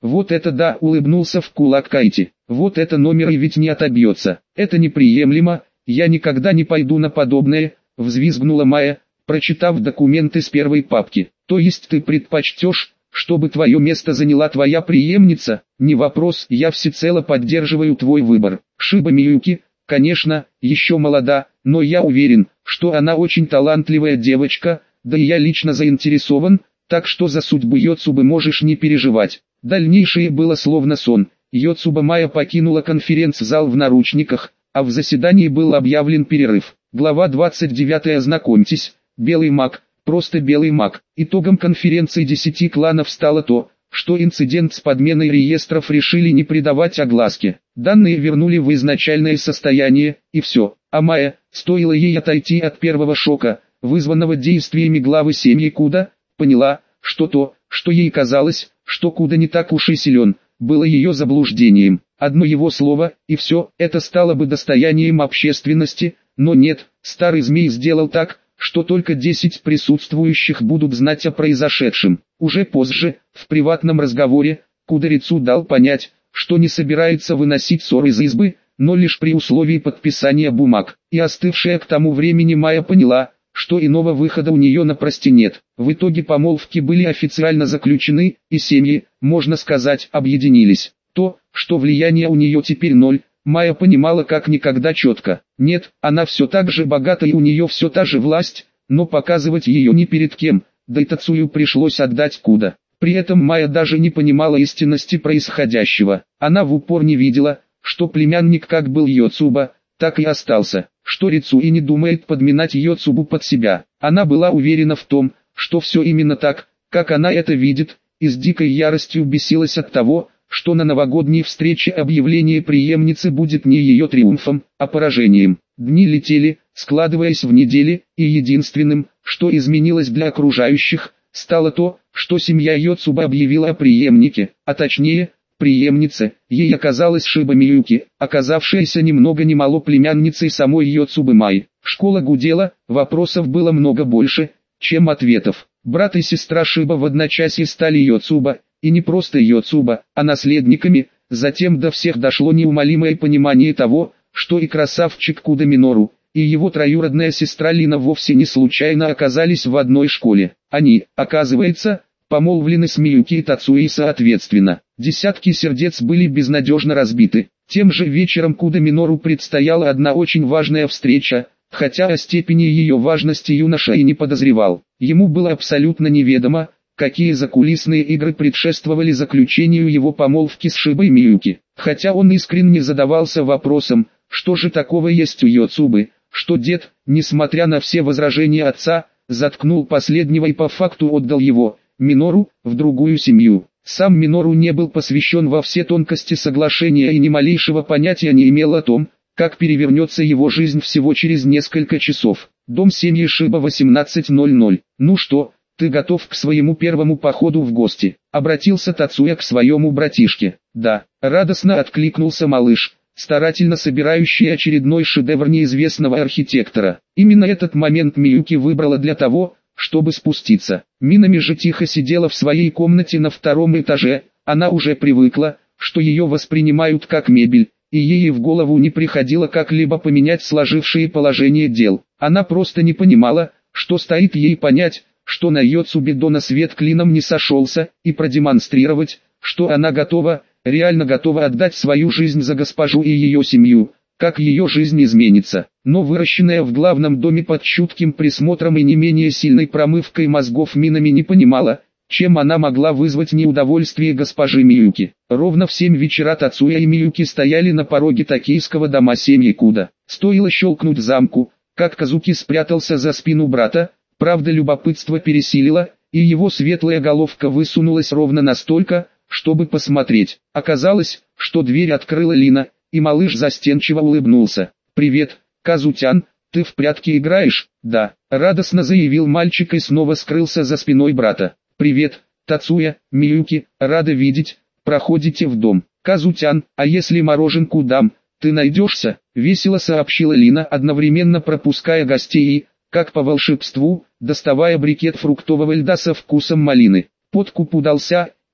Вот это да, улыбнулся в кулак Кайти. Вот это номер и ведь не отобьется. Это неприемлемо, я никогда не пойду на подобное, взвизгнула Майя, прочитав документы с первой папки. То есть ты предпочтешь, чтобы твое место заняла твоя преемница? Не вопрос, я всецело поддерживаю твой выбор. Шиба Миюки, конечно, еще молода, но я уверен, что она очень талантливая девочка, да и я лично заинтересован, так что за судьбу Йоцубы можешь не переживать. Дальнейшее было словно сон. Йоцуба Майя покинула конференц-зал в наручниках, а в заседании был объявлен перерыв. Глава 29. Знакомьтесь, Белый маг, просто Белый маг. Итогом конференции 10 кланов стало то, что инцидент с подменой реестров решили не придавать огласке. Данные вернули в изначальное состояние, и все. А Майя, стоило ей отойти от первого шока, вызванного действиями главы семьи Куда, поняла, что то, что ей казалось, что Куда не так уж и силен, было ее заблуждением. Одно его слово, и все, это стало бы достоянием общественности, но нет, старый змей сделал так, что только 10 присутствующих будут знать о произошедшем. Уже позже, в приватном разговоре, Куда-рицу дал понять, что не собирается выносить ссор из избы, но лишь при условии подписания бумаг. И остывшая к тому времени Майя поняла, что иного выхода у нее напросто нет. В итоге помолвки были официально заключены, и семьи, можно сказать, объединились. То, что влияние у нее теперь ноль, Майя понимала как никогда четко. Нет, она все так же богата и у нее все та же власть, но показывать ее ни перед кем, да и Тацую пришлось отдать Куда. При этом Майя даже не понимала истинности происходящего. Она в упор не видела, что племянник как был Йоцуба, так и остался, что Рицу и не думает подминать Йоцубу под себя. Она была уверена в том, что все именно так, как она это видит, и с дикой яростью бесилась от того, что на новогодней встрече объявление преемницы будет не ее триумфом, а поражением. Дни летели, складываясь в недели, и единственным, что изменилось для окружающих, стало то, что семья Йоцуба объявила о преемнике, а точнее, преемнице. Ей оказалась Шиба Миюки, оказавшаяся ни много ни мало племянницей самой Йоцубы Майи. Школа гудела, вопросов было много больше, чем ответов. Брат и сестра Шиба в одночасье стали Йоцуба, и не просто Йоцуба, а наследниками. Затем до всех дошло неумолимое понимание того, что и красавчик Куда Минору, и его троюродная сестра Лина вовсе не случайно оказались в одной школе. Они, оказывается, помолвлены с Миюки и Тацуей соответственно. Десятки сердец были безнадежно разбиты. Тем же вечером Куда Минору предстояла одна очень важная встреча, хотя о степени ее важности юноша и не подозревал. Ему было абсолютно неведомо, какие закулисные игры предшествовали заключению его помолвки с Шибой Миюки. Хотя он искренне задавался вопросом, что же такого есть у Йоцубы, что дед, несмотря на все возражения отца, заткнул последнего и по факту отдал его, Минору, в другую семью. Сам Минору не был посвящен во все тонкости соглашения и ни малейшего понятия не имел о том, как перевернется его жизнь всего через несколько часов. Дом семьи Шиба 18:00. «Ну что, ты готов к своему первому походу в гости?» — обратился Тацуя к своему братишке. «Да», — радостно откликнулся малыш, старательно собирающий очередной шедевр неизвестного архитектора. Именно этот момент Миюки выбрала для того, чтобы спуститься. Минами же тихо сидела в своей комнате на втором этаже. Она уже привыкла, что ее воспринимают как мебель, и ей в голову не приходило как-либо поменять сложившее положение дел. Она просто не понимала, что стоит ей понять, что на Йоцубе Дона свет клином не сошелся, и продемонстрировать, что она готова, реально готова отдать свою жизнь за госпожу и ее семью, как ее жизнь изменится. Но выращенная в главном доме под чутким присмотром и не менее сильной промывкой мозгов Минами не понимала, чем она могла вызвать неудовольствие госпожи Миюки. Ровно в 7 вечера Тацуя и Миюки стояли на пороге токийского дома семьи Куда. Стоило щелкнуть замку, как Казуки спрятался за спину брата, правда любопытство пересилило, и его светлая головка высунулась ровно настолько, чтобы посмотреть. Оказалось, что дверь открыла Лина, и малыш застенчиво улыбнулся. «Привет, Казутян, ты в прятки играешь?» «Да», — радостно заявил мальчик и снова скрылся за спиной брата. «Привет, Тацуя, Миюки, рада видеть, проходите в дом». «Казутян, а если мороженку дам, ты найдешься?» — весело сообщила Лина, одновременно пропуская гостей и, как по волшебству, доставая брикет фруктового льда со вкусом малины. Подкуп удался,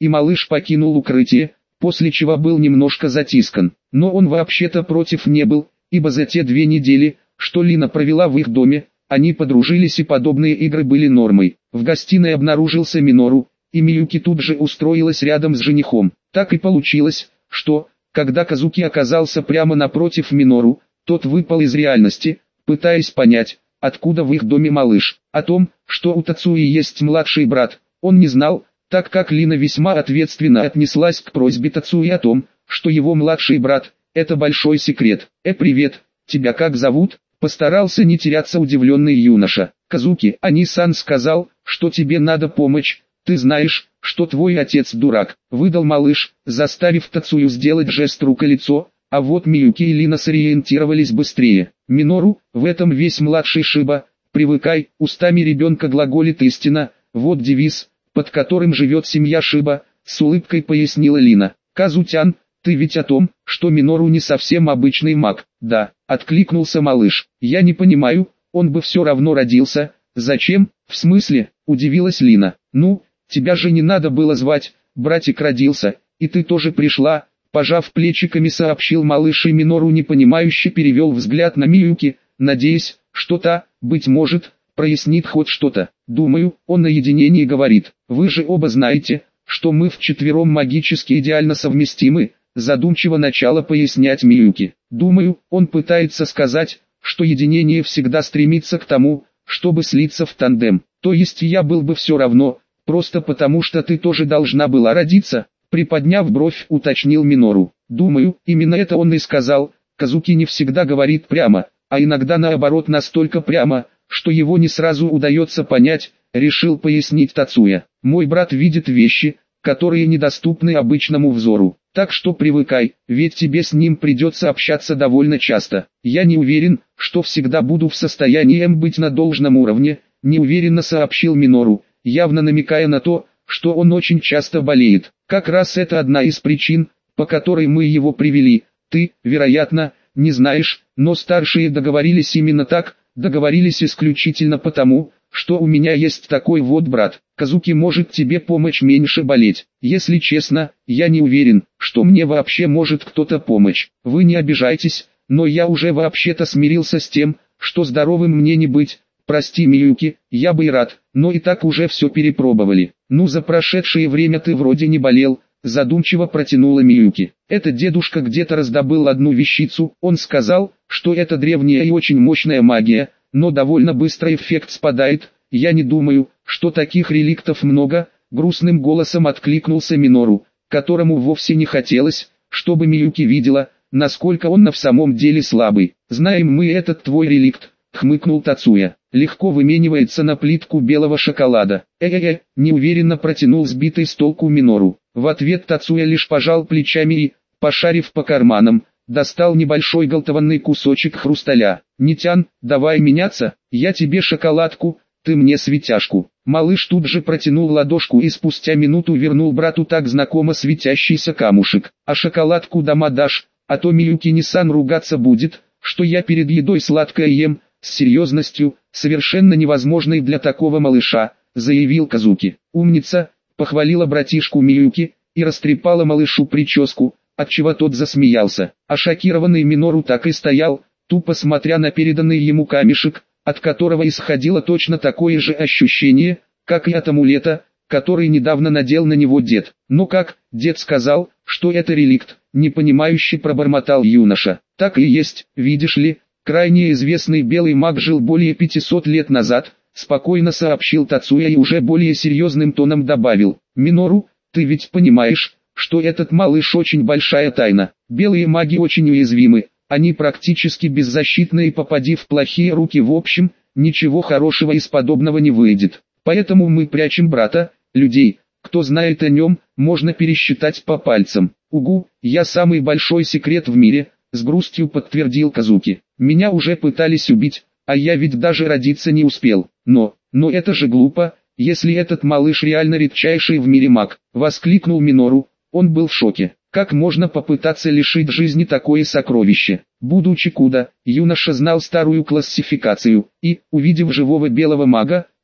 и малыш покинул укрытие, после чего был немножко затискан. Но он вообще-то против не был, ибо за те 2 недели, что Лина провела в их доме, они подружились и подобные игры были нормой. В гостиной обнаружился Минору, и Миюки тут же устроилась рядом с женихом. Так и получилось, что, когда Казуки оказался прямо напротив Минору, тот выпал из реальности, пытаясь понять, откуда в их доме малыш. О том, что у Тацуи есть младший брат, он не знал, так как Лина весьма ответственно отнеслась к просьбе Тацуи о том, что его младший брат – это большой секрет. Привет, тебя как зовут?» – постарался не теряться удивленный юноша. «Казуки, Ани-сан сказал, что тебе надо помощь, ты знаешь, что твой отец дурак», – выдал малыш, заставив Тацую сделать жест рука-лицо, а вот Миюки и Лина сориентировались быстрее. «Минору, в этом весь младший Шиба, привыкай», устами ребенка глаголит истина, вот девиз, под которым живет семья Шиба, с улыбкой пояснила Лина. «Казутян, ты ведь о том, что Минору не совсем обычный маг?» «Да», откликнулся малыш. «Я не понимаю, он бы все равно родился, зачем?» «В смысле?» удивилась Лина. «Ну, тебя же не надо было звать, братик родился, и ты тоже пришла», пожав плечиками сообщил малыш, и Минору непонимающе перевел взгляд на Миюки, надеясь, что та, быть может, прояснит хоть что-то. «Думаю, он на единении говорит. Вы же оба знаете, что мы вчетвером магически идеально совместимы», задумчиво начала пояснять Миюки. «Думаю, он пытается сказать, что единение всегда стремится к тому, чтобы слиться в тандем. То есть я был бы все равно, просто потому что ты тоже должна была родиться», приподняв бровь, уточнил Минору. «Думаю, именно это он и сказал. Казуки не всегда говорит прямо, а иногда наоборот настолько прямо, что его не сразу удается понять», решил пояснить Тацуя. «Мой брат видит вещи, которые недоступны обычному взору. Так что привыкай, ведь тебе с ним придется общаться довольно часто. Я не уверен, что всегда буду в состоянии быть на должном уровне», неуверенно сообщил Минору, явно намекая на то, что он очень часто болеет. «Как раз это одна из причин, по которой мы его привели. Ты, вероятно, не знаешь, но старшие договорились именно так, договорились исключительно потому, что у меня есть такой вот брат. Казуки может тебе помочь меньше болеть. Если честно, я не уверен, что мне вообще может кто-то помочь. Вы не обижайтесь, но я уже вообще-то смирился с тем, что здоровым мне не быть. Прости, Миюки, я бы и рад, но и так уже все перепробовали. Ну, за прошедшее время ты вроде не болел», задумчиво протянула Миюки. «Это дедушка где-то раздобыл одну вещицу, он сказал, что это древняя и очень мощная магия, но довольно быстро эффект спадает, я не думаю, что таких реликтов много», грустным голосом откликнулся Минору, которому вовсе не хотелось, чтобы Миюки видела, насколько он в самом деле слабый. «Знаем мы этот твой реликт», хмыкнул Тацуя. «Легко выменивается на плитку белого шоколада». Неуверенно протянул сбитый с толку Минору. В ответ Тацуя лишь пожал плечами и, пошарив по карманам, достал небольшой галтованный кусочек хрусталя. «Нитян, давай меняться, я тебе шоколадку, ты мне светяшку». Малыш тут же протянул ладошку и спустя минуту вернул брату так знакомо светящийся камушек. «А шоколадку дома дашь, а то Миюки-сан ругаться будет, что я перед едой сладкое ем», с серьезностью, совершенно невозможной для такого малыша, заявил Казуки. «Умница», похвалила братишку Миюки, и растрепала малышу прическу, отчего тот засмеялся. А шокированный Минору так и стоял, тупо смотря на переданный ему камешек, от которого исходило точно такое же ощущение, как и от амулета, который недавно надел на него дед. «Ну как, дед сказал, что это реликт», непонимающе пробормотал юноша. «Так и есть, видишь ли, крайне известный белый маг жил более 500 лет назад», спокойно сообщил Тацуя и уже более серьезным тоном добавил. «Минору, ты ведь понимаешь, что этот малыш очень большая тайна. Белые маги очень уязвимы, они практически беззащитны, и попади в плохие руки, в общем, ничего хорошего из подобного не выйдет. Поэтому мы прячем брата, людей, кто знает о нем, можно пересчитать по пальцам». «Угу, я самый большой секрет в мире», с грустью подтвердил Казуки. «Меня уже пытались убить, а я ведь даже родиться не успел. Но это же глупо, если этот малыш реально редчайший в мире маг», воскликнул Минору. Он был в шоке. Как можно попытаться лишить жизни такое сокровище? Будучи Куда, юноша знал старую классификацию, и, увидев живого белого мага,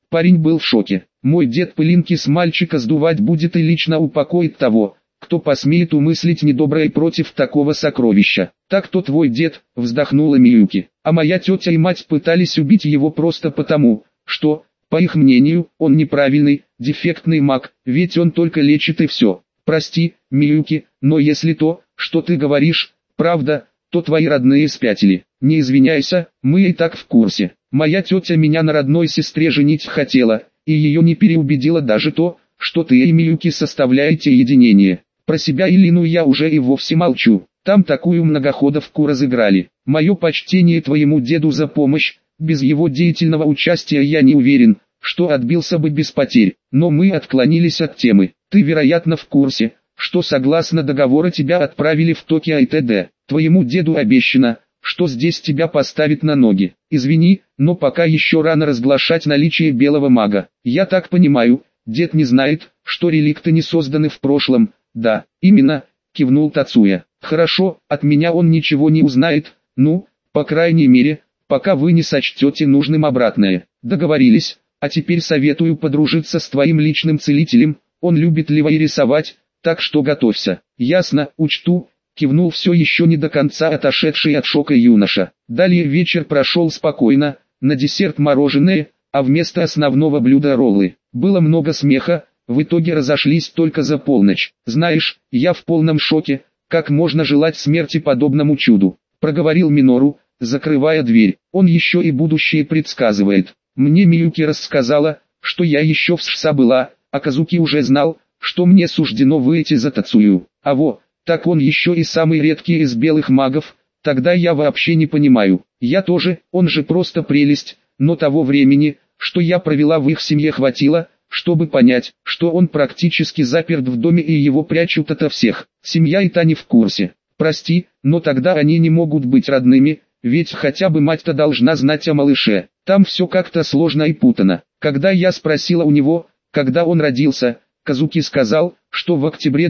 Парень был в шоке. Мой дед пылинки с мальчика сдувать будет и лично упокоит того, кто посмеет умыслить недоброе против такого сокровища. Так то твой дед, вздохнула Миюки. А моя тетя и мать пытались убить его просто потому, что, по их мнению, он неправильный, дефектный маг, ведь он только лечит и все. Прости, Миюки, но если то, что ты говоришь, правда, то твои родные спятили. Не извиняйся, мы и так в курсе. Моя тетя меня на родной сестре женить хотела, и ее не переубедило даже то, что ты и Миюки составляете единение. Про себя и Лину я уже и вовсе молчу. Там такую многоходовку разыграли. Мое почтение твоему деду за помощь. Без его деятельного участия я не уверен, что отбился бы без потерь. Но мы отклонились от темы. Ты, вероятно, в курсе, что согласно договору тебя отправили в Токио и т.д. Твоему деду обещано, что здесь тебя поставят на ноги. Извини, но пока еще рано разглашать наличие белого мага. Я так понимаю, дед не знает, что реликты не созданы в прошлом. Да, именно, кивнул Тацуя. Хорошо, от меня он ничего не узнает, ну, по крайней мере, пока вы не сочтете нужным обратное. Договорились, а теперь советую подружиться с твоим личным целителем, он любит левой рисовать, так что готовься. Ясно, учту, кивнул все еще не до конца отошедший от шока юноша. Далее вечер прошел спокойно, на десерт мороженое, а вместо основного блюда роллы. Было много смеха, в итоге разошлись только за полночь. Знаешь, я в полном шоке, как можно желать смерти подобному чуду, проговорил Минору, закрывая дверь. Он еще и будущее предсказывает. Мне Миюки рассказала, что я еще в СШС была, а Казуки уже знал, что мне суждено выйти за Тацую. А во, так он еще и самый редкий из белых магов, тогда я вообще не понимаю. Я тоже, он же просто прелесть, но того времени, что я провела в их семье хватило, чтобы понять, что он практически заперт в доме и его прячут ото всех. Семья и та не в курсе. Прости, но тогда они не могут быть родными, ведь хотя бы мать-то должна знать о малыше. Там все как-то сложно и путано. Когда я спросила у него, когда он родился, Казуки сказал, что в октябре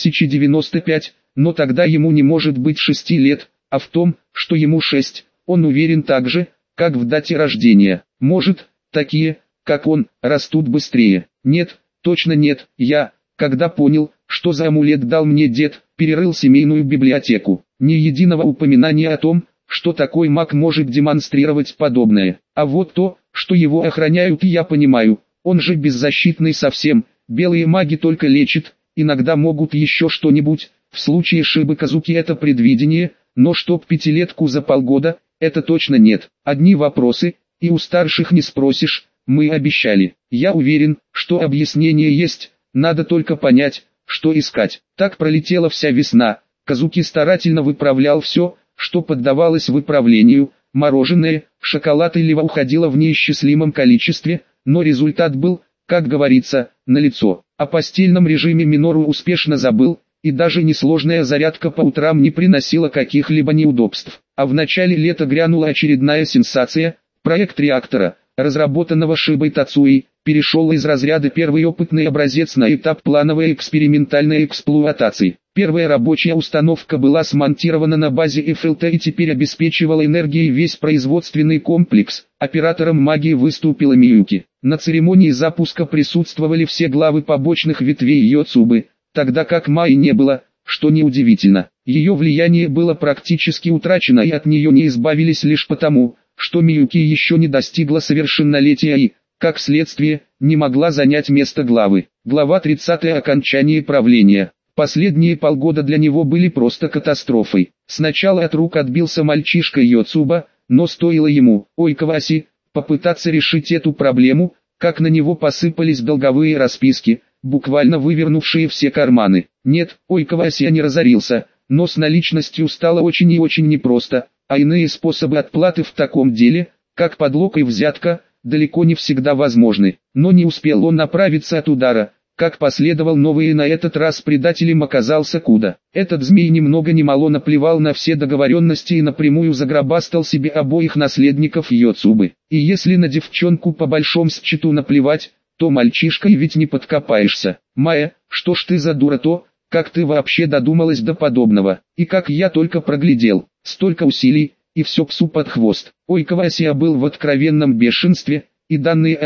2095, но тогда ему не может быть 6 лет, а в том, что ему 6, он уверен так же, как в дате рождения. Может, такие, как он, растут быстрее. Нет, точно нет. Я, когда понял, что за амулет дал мне дед, перерыл семейную библиотеку. Ни единого упоминания о том, что такой маг может демонстрировать подобное. А вот то, что его охраняют, я понимаю. Он же беззащитный совсем. Белые маги только лечат, иногда могут еще что-нибудь. В случае Шибы Казуки это предвидение, но чтоб пятилетку за полгода, это точно нет. Одни вопросы, и у старших не спросишь. Мы обещали. Я уверен, что объяснение есть, надо только понять, что искать. Так пролетела вся весна. Казуки старательно выправлял все, что поддавалось выправлению. Мороженое, шоколад и лева уходило в неисчислимом количестве, но результат был, как говорится, налицо. О постельном режиме Минору успешно забыл, и даже несложная зарядка по утрам не приносила каких-либо неудобств. А в начале лета грянула очередная сенсация. Проект реактора, разработанного Шибой Тацуей, перешел из разряда первый опытный образец на этап плановой экспериментальной эксплуатации. Первая рабочая установка была смонтирована на базе ФЛТ и теперь обеспечивала энергией весь производственный комплекс. Оператором магии выступила Миюки. На церемонии запуска присутствовали все главы побочных ветвей Йоцубы, тогда как Майи не было, что неудивительно. Ее влияние было практически утрачено и от нее не избавились лишь потому, что Миюки еще не достигла совершеннолетия и, как следствие, не могла занять место главы. Глава 30. Окончание правления. Последние полгода для него были просто катастрофой. Сначала от рук отбился мальчишка Йоцуба, но стоило ему, Ойкаваси, попытаться решить эту проблему, как на него посыпались долговые расписки, буквально вывернувшие все карманы. Нет, Ойкаваси не разорился, но с наличностью стало очень и очень непросто, а иные способы отплаты в таком деле, как подлог и взятка, далеко не всегда возможны. Но не успел он направиться от удара, как последовал новый, и на этот раз предателем оказался Куда. Этот змей ни много ни мало наплевал на все договоренности и напрямую загробастал себе обоих наследников Йоцубы. И если на девчонку по большому счету наплевать, то мальчишкой ведь не подкопаешься. Майя, что ж ты за дура то, как ты вообще додумалась до подобного? И как я только проглядел, столько усилий, и все псу под хвост. Ойкавасия был в откровенном бешенстве, и данные о том,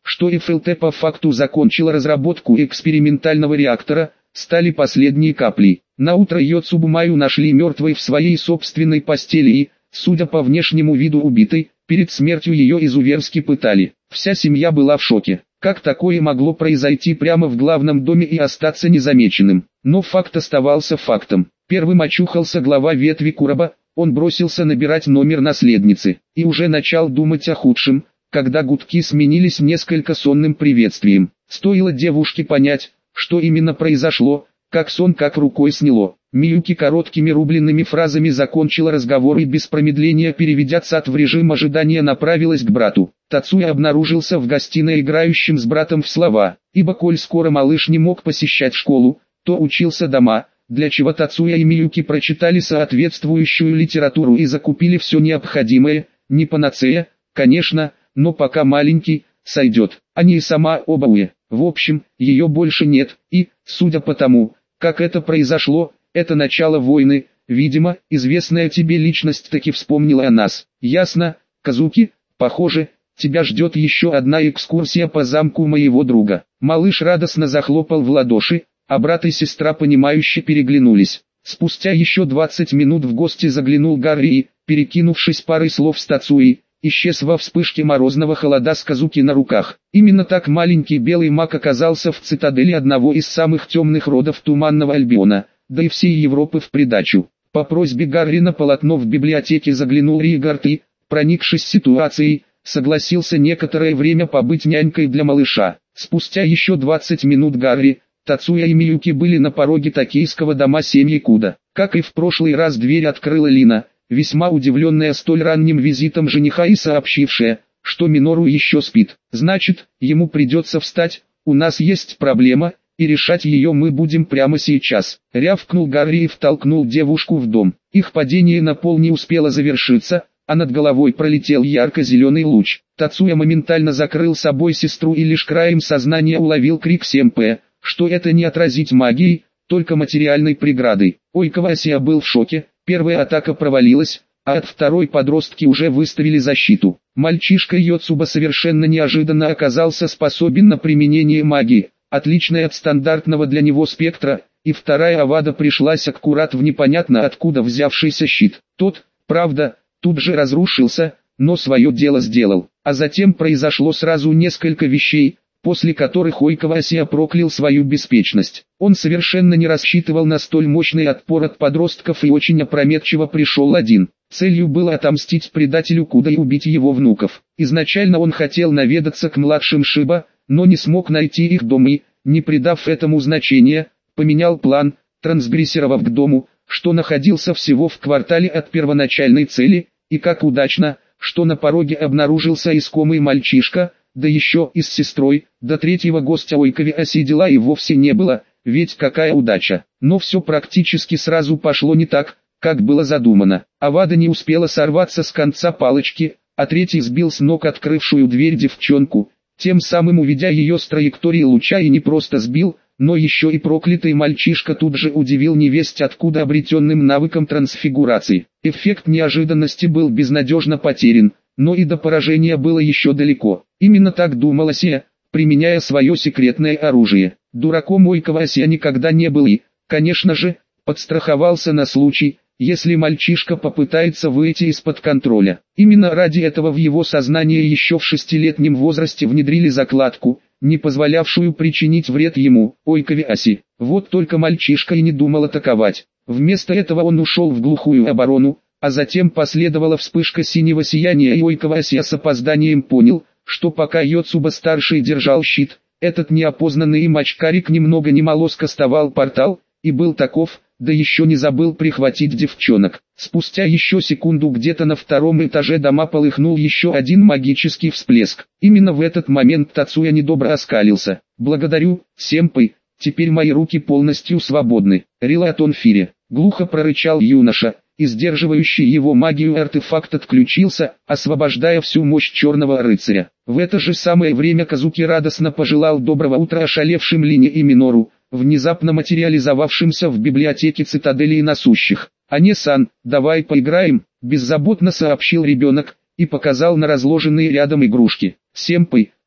что ФЛТ по факту закончила разработку экспериментального реактора, стали последние капли. Наутро Йоцубу Маю нашли мертвой в своей собственной постели и, судя по внешнему виду убитой, перед смертью ее изуверски пытали. Вся семья была в шоке. Как такое могло произойти прямо в главном доме и остаться незамеченным? Но факт оставался фактом. Первым очухался глава ветви Куроба, он бросился набирать номер наследницы, и уже начал думать о худшем, когда гудки сменились несколько сонным приветствием. Стоило девушке понять, что именно произошло, как сон как рукой сняло. Миюки короткими рубленными фразами закончила разговор и без промедления, переведя цат в режим ожидания, направилась к брату. Тацуя обнаружился в гостиной играющим с братом в слова, ибо коль скоро малыш не мог посещать школу, то учился дома, для чего Тацуя и Миюки прочитали соответствующую литературу и закупили все необходимое, не панацея, конечно, но пока маленький, сойдет. Они и сама Обауэ. В общем, ее больше нет, и, судя по тому, как это произошло, это начало войны, видимо, известная тебе личность таки вспомнила о нас. Ясно, Казуки, похоже, тебя ждет еще одна экскурсия по замку моего друга. Малыш радостно захлопал в ладоши, а брат и сестра понимающе переглянулись. Спустя еще 20 минут в гости заглянул Гарри и, перекинувшись парой слов с Тацуей, исчез во вспышке морозного холода с Казуки на руках. Именно так маленький белый маг оказался в цитадели одного из самых темных родов Туманного Альбиона, да и всей Европы в придачу. По просьбе Гарри на полотно в библиотеке заглянул Ригард и, проникшись ситуацией, согласился некоторое время побыть нянькой для малыша. Спустя еще 20 минут Гарри, Тацуя и Миюки были на пороге токийского дома семьи Куда. Как и в прошлый раз, дверь открыла Лина, весьма удивленная столь ранним визитом жениха и сообщившая, что Минору еще спит. «Значит, ему придется встать, у нас есть проблема, и решать ее мы будем прямо сейчас», — рявкнул Гарри и втолкнул девушку в дом. Их падение на пол не успело завершиться, а над головой пролетел ярко-зеленый луч. Тацуя моментально закрыл собой сестру и лишь краем сознания уловил крик Сэмпэ, что это не отразить магией, только материальной преградой. Ойкавасия был в шоке, первая атака провалилась, а от второй подростки уже выставили защиту. Мальчишка Йоцуба совершенно неожиданно оказался способен на применение магии, отличной от стандартного для него спектра, и вторая авада пришлась аккурат в непонятно откуда взявшийся щит. Тот, правда, тут же разрушился, но свое дело сделал. А затем произошло сразу несколько вещей, после которых Ойкавасия проклял свою беспечность. Он совершенно не рассчитывал на столь мощный отпор от подростков и очень опрометчиво пришел один. Целью было отомстить предателю Куда и убить его внуков. Изначально он хотел наведаться к младшим Шиба, но не смог найти их дом и, не придав этому значения, поменял план, трансгрессировав к дому, что находился всего в квартале от первоначальной цели, и как удачно, что на пороге обнаружился искомый мальчишка, да еще и с сестрой. До третьего гостя Ойкавасии дела и вовсе не было, ведь какая удача. Но все практически сразу пошло не так, как было задумано. Авада не успела сорваться с конца палочки, а третий сбил с ног открывшую дверь девчонку, тем самым уведя ее с траектории луча, и не просто сбил, но еще и проклятый мальчишка тут же удивил невесть откуда обретенным навыком трансфигурации. Эффект неожиданности был безнадежно потерян, но и до поражения было еще далеко. Именно так думала Сия, применяя свое секретное оружие. Дураком Ойкавасия никогда не был и, конечно же, подстраховался на случай, если мальчишка попытается выйти из-под контроля. Именно ради этого в его сознание еще в 6-летнем возрасте внедрили закладку, не позволявшую причинить вред ему, Ойкаваси. Вот только мальчишка и не думал атаковать. Вместо этого он ушел в глухую оборону, а затем последовала вспышка синего сияния, и Ойкавасия с опозданием понял, что пока Йоцуба-старший держал щит, этот неопознанный им очкарик немного ни мало скостовал портал, и был таков, да еще не забыл прихватить девчонок. Спустя еще секунду где-то на втором этаже дома полыхнул еще один магический всплеск. Именно в этот момент Тацуя недобро оскалился. «Благодарю, сэмпэй, теперь мои руки полностью свободны». «Релатон Фире», — глухо прорычал юноша, и сдерживающий его магию артефакт отключился, освобождая всю мощь черного рыцаря. В это же самое время Казуки радостно пожелал доброго утра ошалевшим Лине и Минору, внезапно материализовавшимся в библиотеке цитадели и насущих. «Ане-сан, давай поиграем», — беззаботно сообщил ребенок, и показал на разложенные рядом игрушки. «Сэмпэй,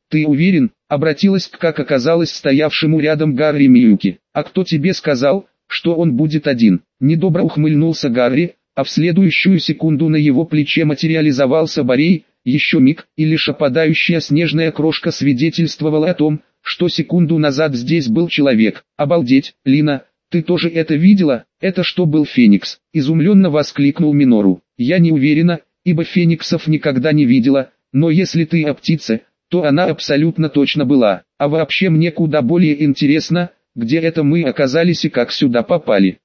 «Ты уверен?» — обратилась к, как оказалось, стоявшему рядом Гарри Миюки. «А кто тебе сказал, что он будет один?» Недобро ухмыльнулся Гарри, а в следующую секунду на его плече материализовался Борей. Еще миг, и лишь опадающая снежная крошка свидетельствовала о том, что секунду назад здесь был человек. «Обалдеть, Лина, ты тоже это видела? Это что был Феникс?» — изумленно воскликнул Минору. «Я не уверена, ибо Фениксов никогда не видела, но если ты о птице, то она абсолютно точно была. А вообще мне куда более интересно, где это мы оказались и как сюда попали.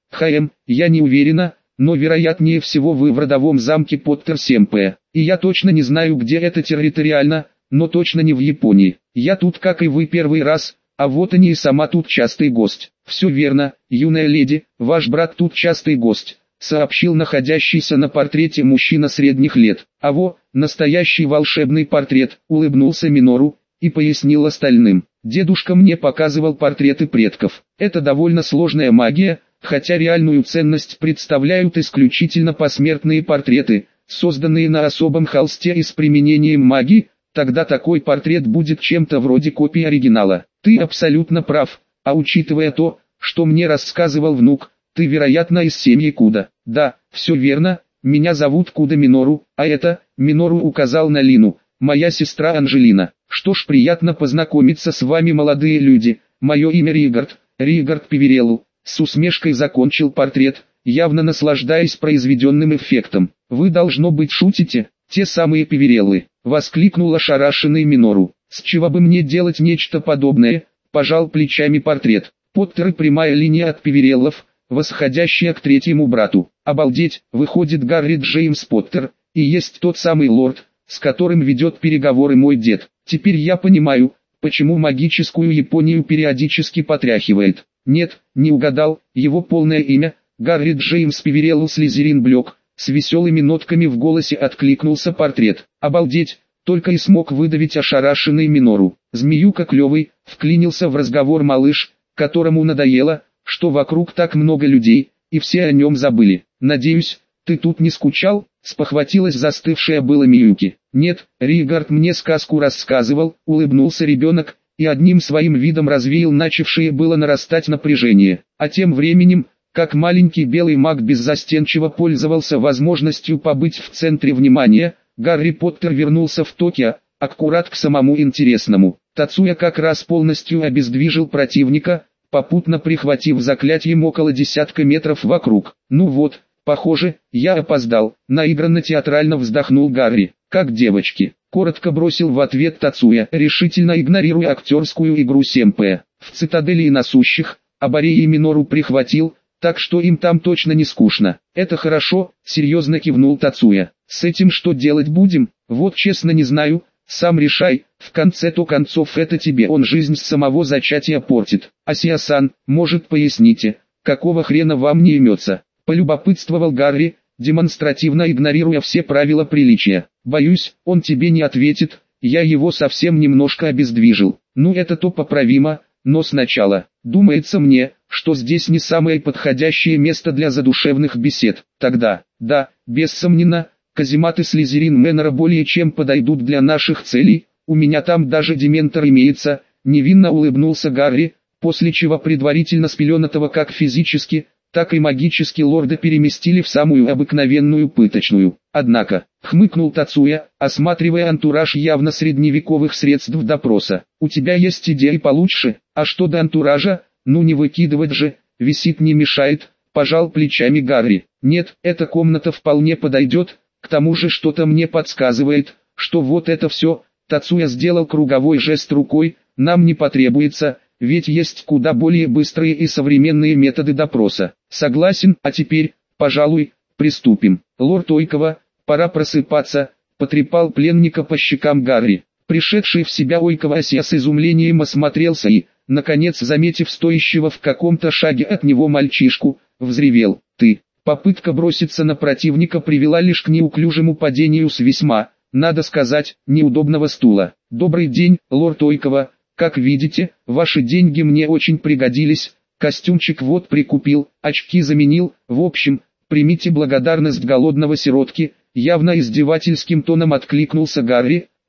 Я не уверена, но вероятнее всего вы в родовом замке Поттер-Семпе. И я точно не знаю, где это территориально, но точно не в Японии. Я тут, как и вы, первый раз, а вот они и сама тут частый гость». «Все верно, юная леди, ваш брат тут частый гость», — сообщил находящийся на портрете мужчина средних лет. «А во, настоящий волшебный портрет», — улыбнулся Минору и пояснил остальным. «Дедушка мне показывал портреты предков. Это довольно сложная магия, хотя реальную ценность представляют исключительно посмертные портреты, созданные на особом холсте и с применением магии. Тогда такой портрет будет чем-то вроде копии оригинала». «Ты абсолютно прав, а учитывая то, что мне рассказывал внук, ты, вероятно, из семьи Куда». «Да, все верно, меня зовут Куда Минору, а это», — Минору указал на Лину, — «моя сестра Анжелина. Что ж, приятно познакомиться с вами, молодые люди. Мое имя Ригард Пивереллу». С усмешкой закончил портрет, явно наслаждаясь произведенным эффектом. «Вы, должно быть, шутите, те самые Пивереллы», — воскликнул ошарашенный Минору. «С чего бы мне делать нечто подобное?» — пожал плечами портрет. «Поттеры — прямая линия от Пивереллов, восходящая к третьему брату. Обалдеть, выходит, Гарри Джеймс Поттер и есть тот самый лорд, с которым ведет переговоры мой дед. Теперь я понимаю, почему магическую Японию периодически потряхивает». «Нет, не угадал, его полное имя — Гарри Джеймс Пивереллу Слизерин Блёк», — с веселыми нотками в голосе откликнулся портрет. «Обалдеть!» — только и смог выдавить ошарашенный Минору. «Змеюка клёвый», — вклинился в разговор малыш, которому надоело, что вокруг так много людей, и все о нем забыли. «Надеюсь, ты тут не скучал?» — спохватилась застывшая была Миюки. «Нет, Ригард мне сказку рассказывал», — улыбнулся ребенок, и одним своим видом развеял начавшее было нарастать напряжение. А тем временем, как маленький белый маг беззастенчиво пользовался возможностью побыть в центре внимания, Гарри Поттер вернулся в Токио, аккурат к самому интересному. Тацуя как раз полностью обездвижил противника, попутно прихватив заклятием около десятка метров вокруг. «Ну вот, похоже, я опоздал», — наигранно театрально вздохнул Гарри. «Как девочки», — коротко бросил в ответ Тацуя, решительно игнорируя актерскую игру Семпе. «В цитадели и насущих, а Борей и Минору прихватил, так что им там точно не скучно». «Это хорошо», — серьезно кивнул Тацуя. «С этим что делать будем? Вот честно не знаю, сам решай, в конце-то концов это тебе он жизнь с самого зачатия портит. Асия-сан, может, поясните, какого хрена вам не имется?» — полюбопытствовал Гарри, демонстративно игнорируя все правила приличия. «Боюсь, он тебе не ответит, я его совсем немножко обездвижил». «Ну это-то поправимо, но сначала, думается мне, что здесь не самое подходящее место для задушевных бесед. Тогда, да, бессомненно, казематы Слизерин Мэннера более чем подойдут для наших целей, у меня там даже дементор имеется», — невинно улыбнулся Гарри, после чего предварительно спеленатого как физически, так и магически лорда переместили в самую обыкновенную пыточную. «Однако», — хмыкнул Тацуя, осматривая антураж явно средневековых средств допроса, — «у тебя есть идеи получше? А что до антуража, ну не выкидывать же, висит не мешает», — пожал плечами Гарри. «Нет, эта комната вполне подойдет, к тому же что-то мне подсказывает, что вот это все», — Тацуя сделал круговой жест рукой, — «нам не потребуется, ведь есть куда более быстрые и современные методы допроса». «Согласен, а теперь, пожалуй, приступим. Лорд Ойкова, пора просыпаться», — потрепал пленника по щекам Гарри. Пришедший в себя Ойкова Асия с изумлением осмотрелся и, наконец заметив стоящего в каком-то шаге от него мальчишку, взревел: «Ты!». Попытка броситься на противника привела лишь к неуклюжему падению с весьма, надо сказать, неудобного стула. «Добрый день, лорд Ойкова, как видите, ваши деньги мне очень пригодились, костюмчик вот прикупил, очки заменил, в общем, примите благодарность голодного сиротки», явно издевательским тоном откликнулся Гарри,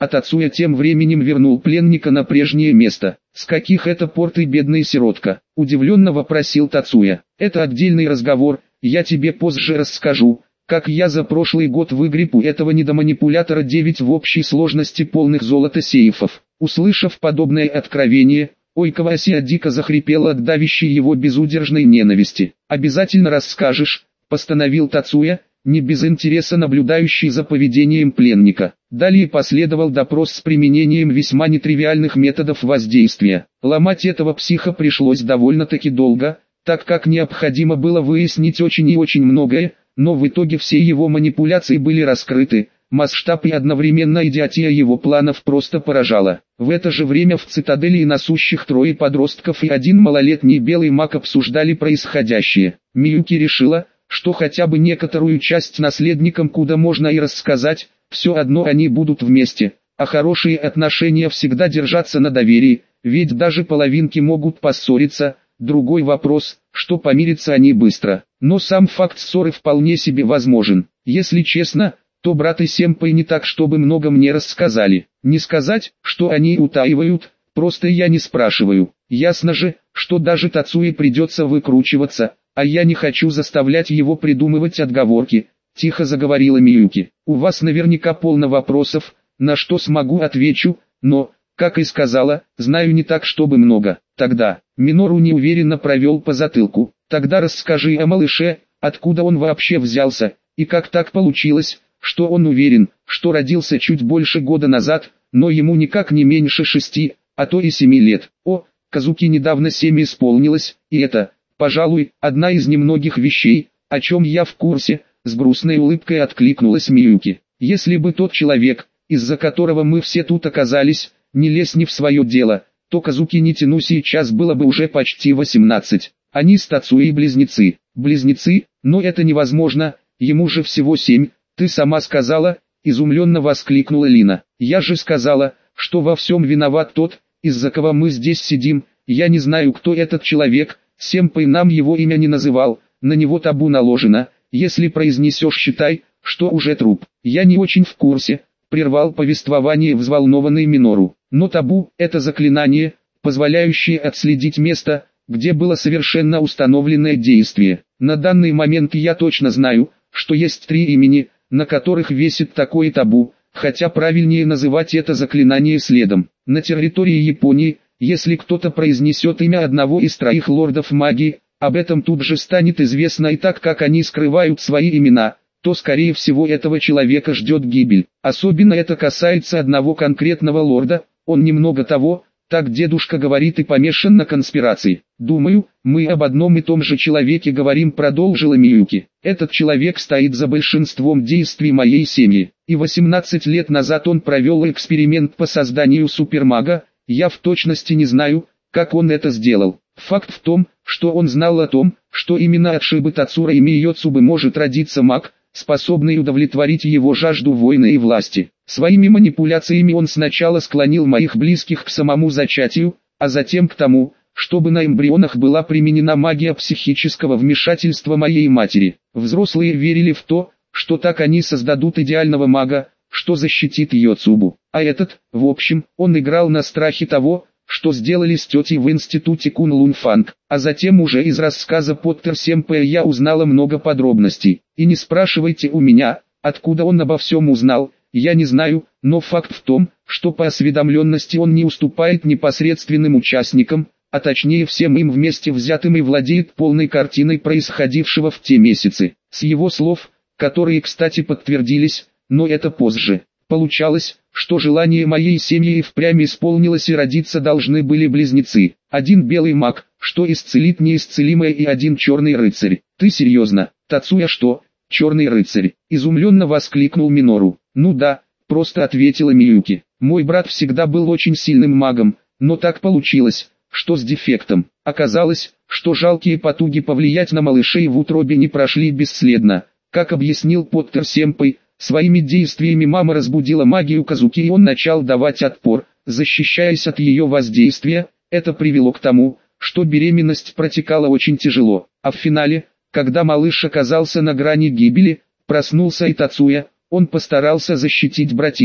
а Тацуя тем временем вернул пленника на прежнее место. «С каких это пор ты, бедный сиротка?» – удивленно вопросил Тацуя. «Это отдельный разговор, я тебе позже расскажу, как я за прошлый год выгреб у этого недоманипулятора 9 в общей сложности полных золота сейфов». Услышав подобное откровение, Ойкавасия дико захрипела от давящей его безудержной ненависти. «Обязательно расскажешь», – постановил Тацуя, не без интереса наблюдающий за поведением пленника. Далее последовал допрос с применением весьма нетривиальных методов воздействия. Ломать этого психа пришлось довольно-таки долго, так как необходимо было выяснить очень и очень многое, но в итоге все его манипуляции были раскрыты. Масштаб и одновременно идиотия его планов просто поражала. В это же время в цитадели насущих трое подростков и один малолетний белый маг обсуждали происходящее. Миюки решила, что хотя бы некоторую часть наследникам куда можно и рассказать, все одно они будут вместе, а хорошие отношения всегда держатся на доверии, ведь даже половинки могут поссориться. Другой вопрос, что помирятся они быстро, но сам факт ссоры вполне себе возможен. Если честно, то брат и сэмпай не так чтобы много мне рассказали. Не сказать, что они утаивают, просто я не спрашиваю. Ясно же, что даже Тацуе придется выкручиваться, а я не хочу заставлять его придумывать отговорки, тихо заговорила Миюки. У вас наверняка полно вопросов, на что смогу отвечу, но, как и сказала, знаю не так чтобы много. Тогда, Минору неуверенно провел по затылку. Тогда расскажи о малыше, откуда он вообще взялся, и как так получилось, что он уверен, что родился чуть больше года назад, но ему никак не меньше 6, а то и 7 лет. О, Казуки недавно 7 исполнилось, и это, пожалуй, одна из немногих вещей, о чем я в курсе, с грустной улыбкой откликнулась Миюки. Если бы тот человек, из-за которого мы все тут оказались, не лез не в свое дело, то Казуки Нитину сейчас было бы уже почти 18. Они с Тацуей близнецы. Близнецы, но это невозможно, ему же всего 7. «Ты сама сказала», — изумленно воскликнула Лина. «Я же сказала, что во всем виноват тот, из-за кого мы здесь сидим. Я не знаю, кто этот человек, сэмпай нам его имя не называл, на него табу наложено, если произнесешь, считай, что уже труп». «Я не очень в курсе», — прервал повествование взволнованный Минору. «Но табу — это заклинание, позволяющее отследить место, где было совершенно установленное действие. На данный момент я точно знаю, что есть 3 имени, на которых висит такое табу, хотя правильнее называть это заклинание следом. На территории Японии, если кто-то произнесет имя одного из 3 лордов магии, об этом тут же станет известно, и так как они скрывают свои имена, то скорее всего этого человека ждет гибель. Особенно это касается одного конкретного лорда, он немного того, так дедушка говорит, и помешан на конспирации. Думаю, мы об одном и том же человеке говорим, продолжила Миюки. Этот человек стоит за большинством действий моей семьи. И 18 лет назад он провел эксперимент по созданию супермага, я в точности не знаю, как он это сделал. Факт в том, что он знал о том, что именно от Шибы Тацура и Миёцубы может родиться маг, способный удовлетворить его жажду войны и власти. Своими манипуляциями он сначала склонил моих близких к самому зачатию, а затем к тому, чтобы на эмбрионах была применена магия психического вмешательства моей матери. Взрослые верили в то, что так они создадут идеального мага, что защитит Йоцубу. А этот, в общем, он играл на страхе того, что сделали с тетей в институте Кунлунфанг. А затем уже из рассказа Поттер Сэмпэя я узнала много подробностей. И не спрашивайте у меня, откуда он обо всем узнал, я не знаю, но факт в том, что по осведомленности он не уступает непосредственным участникам, а точнее всем им вместе взятым, и владеет полной картиной происходившего в те месяцы. С его слов, которые, кстати, подтвердились, но это позже. Получалось, что желание моей семьи и впрямь исполнилось, и родиться должны были близнецы. Один белый маг, что исцелит неисцелимое, и один черный рыцарь. Ты серьезно, Тацуя? Что, черный рыцарь? Изумленно воскликнул Минору. Ну да, просто ответила Миюки. Мой брат всегда был очень сильным магом, но так получилось, что с дефектом. Оказалось, что жалкие потуги повлиять на малышей в утробе не прошли бесследно. Как объяснил Поттер Сэмпэй, своими действиями мама разбудила магию Казуки, и он начал давать отпор, защищаясь от ее воздействия. Это привело к тому, что беременность протекала очень тяжело, а в финале, когда малыш оказался на грани гибели, проснулся и Тацуя. Он постарался защитить братишку.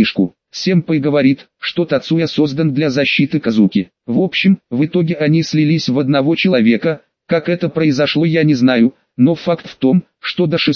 Сэмпай говорит, что Тацуя создан для защиты Казуки. В общем, в итоге они слились в одного человека. Как это произошло, я не знаю, но факт в том, что до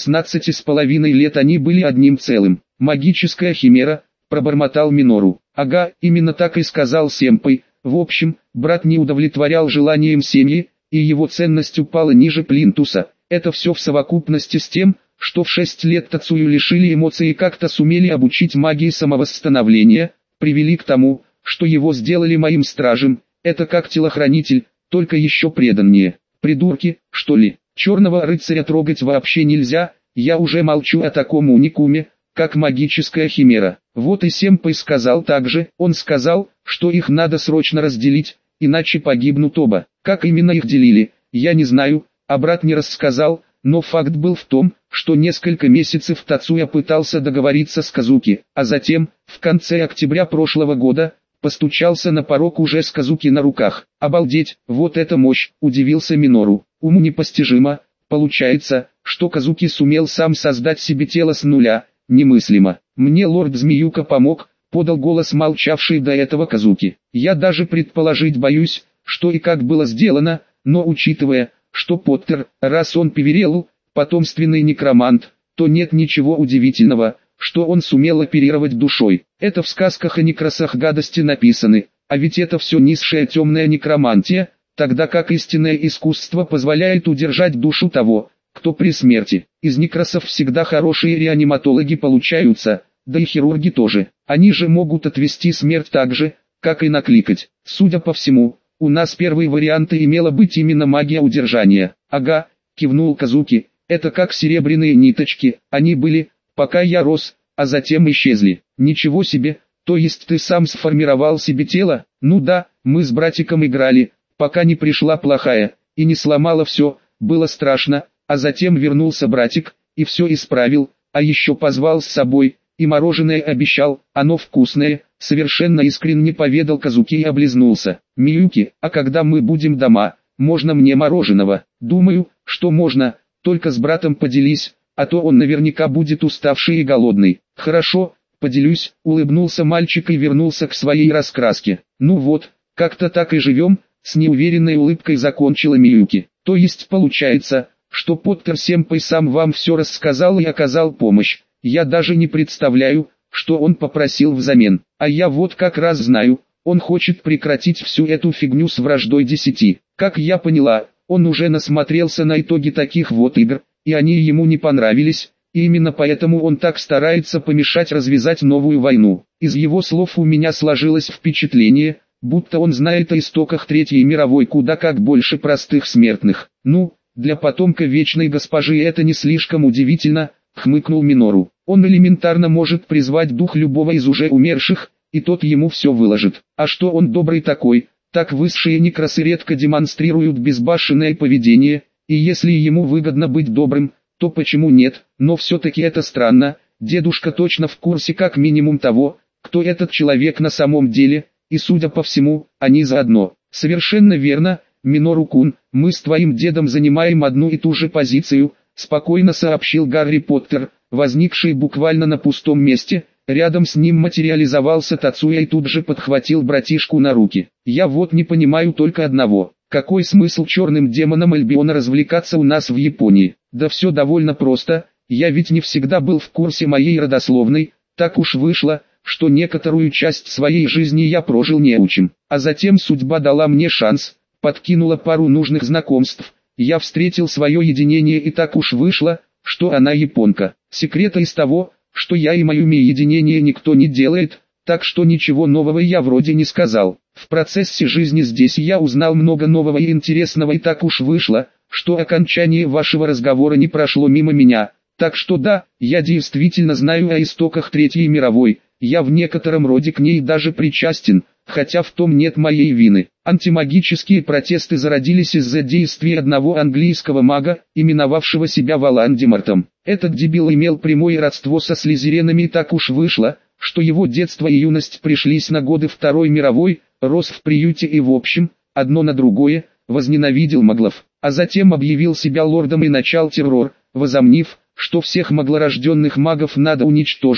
16,5 лет они были одним целым. Магическая химера, пробормотал Минору. Ага, именно так и сказал Сэмпай. В общем, брат не удовлетворял желанием семьи, и его ценность упала ниже плинтуса. Это все в совокупности с тем, что в 6 лет Тацую лишили эмоций и как-то сумели обучить магии самовосстановления, привели к тому, что его сделали моим стражем. Это как телохранитель, только еще преданнее. Придурки, что ли? Черного рыцаря трогать вообще нельзя, я уже молчу о таком уникуме, как магическая химера. Вот и Сэмпай сказал также, он сказал, что их надо срочно разделить, иначе погибнут оба. Как именно их делили, я не знаю, а брат не рассказал, но факт был в том, что несколько месяцев Тацуя пытался договориться с Казуки, а затем, в конце октября прошлого года, постучался на порог уже с Казуки на руках. Обалдеть, вот это мощь, удивился Минору. Уму непостижимо, получается, что Казуки сумел сам создать себе тело с нуля, немыслимо. Мне лорд Змеюка помог, подал голос молчавший до этого Казуки. Я даже предположить боюсь, что и как было сделано, но учитывая, что Поттер, раз он Певерелу, потомственный некромант, то нет ничего удивительного, что он сумел оперировать душой. Это в сказках о некрасах гадости написаны, а ведь это все низшая темная некромантия, тогда как истинное искусство позволяет удержать душу того, кто при смерти. Из некрасов всегда хорошие реаниматологи получаются, да и хирурги тоже. Они же могут отвести смерть так же, как и накликать. Судя по всему, у нас первые варианты имела быть именно магия удержания. Ага, кивнул Казуки, это как серебряные ниточки, они были, пока я рос, а затем исчезли. Ничего себе, то есть ты сам сформировал себе тело? Ну да, мы с братиком играли, пока не пришла плохая, и не сломала все, было страшно, а затем вернулся братик, и все исправил, а еще позвал с собой, и мороженое обещал, оно вкусное, совершенно искренне поведал Казуки и облизнулся. Миюки, а когда мы будем дома, можно мне мороженого? Думаю, что можно, только с братом поделись, а то он наверняка будет уставший и голодный. Хорошо, поделюсь, улыбнулся мальчик и вернулся к своей раскраске. Ну вот, как-то так и живем, с неуверенной улыбкой закончила Миюки. То есть получается, что Поттер Сэмпай сам вам все рассказал и оказал помощь. Я даже не представляю, что он попросил взамен. А я вот как раз знаю, он хочет прекратить всю эту фигню с враждой 10. Как я поняла, он уже насмотрелся на итоги таких вот игр, и они ему не понравились, и именно поэтому он так старается помешать развязать новую войну. Из его слов у меня сложилось впечатление, будто он знает о истоках Третьей мировой куда как больше простых смертных. Ну, для потомка Вечной Госпожи это не слишком удивительно, хмыкнул Минору. Он элементарно может призвать дух любого из уже умерших, и тот ему все выложит. А что он добрый такой, так высшие некрасы редко демонстрируют безбашенное поведение, и если ему выгодно быть добрым, то почему нет, но все-таки это странно, дедушка точно в курсе как минимум того, кто этот человек на самом деле, и судя по всему, они заодно. Совершенно верно, Минору-кун, мы с твоим дедом занимаем одну и ту же позицию, спокойно сообщил Гарри Поттер, возникший буквально на пустом месте. Рядом с ним материализовался Тацуя и тут же подхватил братишку на руки. Я вот не понимаю только одного. Какой смысл черным демонам Альбиона развлекаться у нас в Японии? Да все довольно просто, я ведь не всегда был в курсе моей родословной, так уж вышло, что некоторую часть своей жизни я прожил неучим. А затем судьба дала мне шанс, подкинула пару нужных знакомств, я встретил свое единение и так уж вышло, что она японка. Секрета из того, что я и Майюми единение никто не делает, так что ничего нового я вроде не сказал. В процессе жизни здесь я узнал много нового и интересного, и так уж вышло, что окончание вашего разговора не прошло мимо меня. Так что да, я действительно знаю о истоках Третьей мировой, я в некотором роде к ней даже причастен, хотя в том нет моей вины. Антимагические протесты зародились из-за действий одного английского мага, именовавшего себя Волан-де-Мортом. Этот дебил имел прямое родство со слизеринами, и так уж вышло, что его детство и юность пришлись на годы Второй мировой, рос в приюте и в общем, одно на другое, возненавидел маглов, а затем объявил себя лордом и начал террор, возомнив, что всех маглорожденных магов надо уничтожить,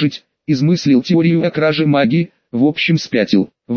измыслил теорию о краже магии, в общем спятил. В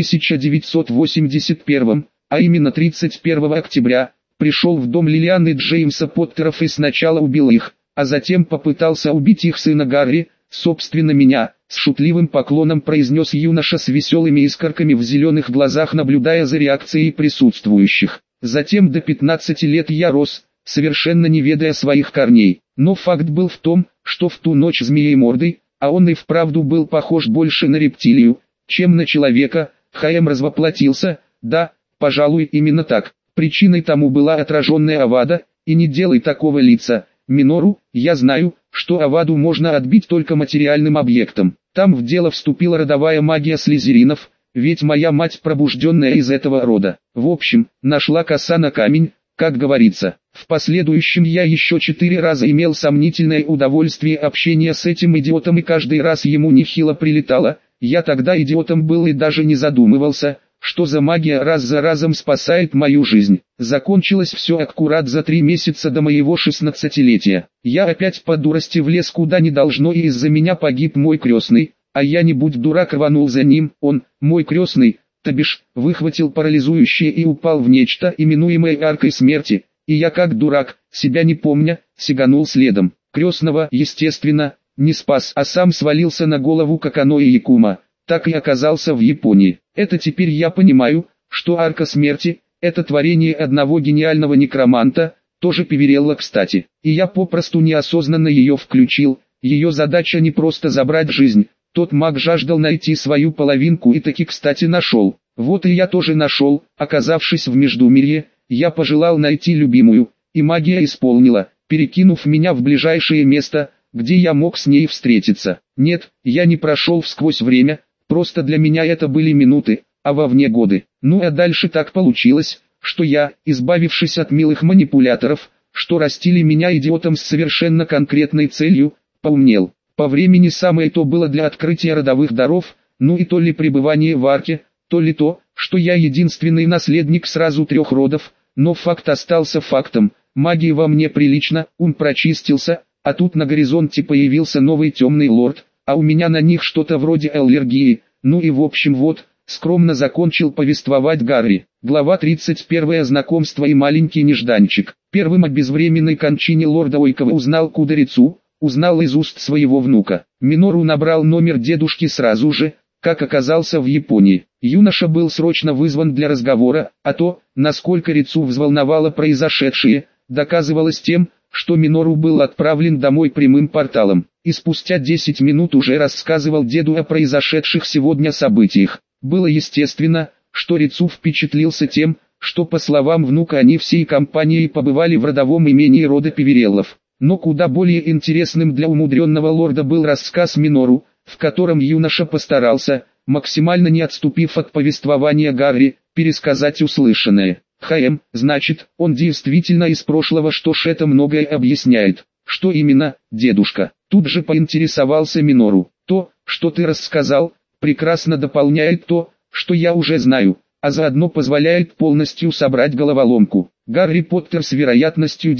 1981, а именно 31 октября, пришел в дом Лилиан и Джеймса Поттеров и сначала убил их, а затем попытался убить их сына Гарри, собственно меня, с шутливым поклоном произнес юноша с веселыми искорками в зеленых глазах, наблюдая за реакцией присутствующих. Затем до 15 лет я рос, совершенно не ведая своих корней. Но факт был в том, что в ту ночь змеей-мордой, а он и вправду был похож больше на рептилию, чем на человека, Хаэм развоплотился, да, пожалуй именно так. Причиной тому была отраженная Авада, и не делай такого лица, Минору, я знаю, что Аваду можно отбить только материальным объектом. Там в дело вступила родовая магия слизеринов, ведь моя мать пробужденная из этого рода. В общем, нашла коса на камень, как говорится. В последующем я еще 4 раза имел сомнительное удовольствие общения с этим идиотом, и каждый раз ему нехило прилетало. Я тогда идиотом был и даже не задумывался, что за магия раз за разом спасает мою жизнь. Закончилось все аккурат за 3 месяца до моего 16-летия. Я опять по дурости влез куда не должно, и из-за меня погиб мой крестный, а я, не будь дурак, рванул за ним. Он, мой крестный, то бишь, выхватил парализующее и упал в нечто, именуемое аркой смерти, и я, как дурак, себя не помня, сиганул следом. Крестного, естественно, не спас, а сам свалился на голову Какано и Якума. Так и оказался в Японии. Это теперь я понимаю, что арка смерти – это творение одного гениального некроманта, тоже Пиверелла, кстати. И я попросту неосознанно ее включил. Ее задача не просто забрать жизнь. Тот маг жаждал найти свою половинку и таки, кстати, нашел. Вот и я тоже нашел. Оказавшись в Междумирье, я пожелал найти любимую, и магия исполнила, перекинув меня в ближайшее место, где я мог с ней встретиться. Нет, я не прошел всквозь время, просто для меня это были минуты, а вовне годы. Ну а дальше так получилось, что я, избавившись от милых манипуляторов, что растили меня идиотом с совершенно конкретной целью, поумнел. По времени самое то было для открытия родовых даров, ну и то ли пребывание в арке, то ли то, что я единственный наследник сразу 3 родов, но факт остался фактом. Магия во мне прилично, ум прочистился, а тут на горизонте появился новый темный лорд, а у меня на них что-то вроде аллергии. Ну и в общем вот, скромно закончил повествовать Гарри. Глава 31. Знакомство и маленький нежданчик. Первым о безвременной кончине лорда Ойкова узнал Кударицу, узнал из уст своего внука. Минору набрал номер дедушки сразу же, как оказался в Японии. Юноша был срочно вызван для разговора, а то, насколько Рицу взволновало произошедшее, доказывалось тем, что Минору был отправлен домой прямым порталом, и спустя 10 минут уже рассказывал деду о произошедших сегодня событиях. Было естественно, что Рицу впечатлился тем, что, по словам внука, они всей компанией побывали в родовом имении рода Пивереллов. Но куда более интересным для умудренного лорда был рассказ Минору, в котором юноша постарался, максимально не отступив от повествования Гарри, пересказать услышанное. Значит, он действительно из прошлого, что ж это многое объясняет. Что именно, дедушка? Тут же поинтересовался Минору. То, что ты рассказал, прекрасно дополняет то, что я уже знаю, а заодно позволяет полностью собрать головоломку. Гарри Поттер с вероятностью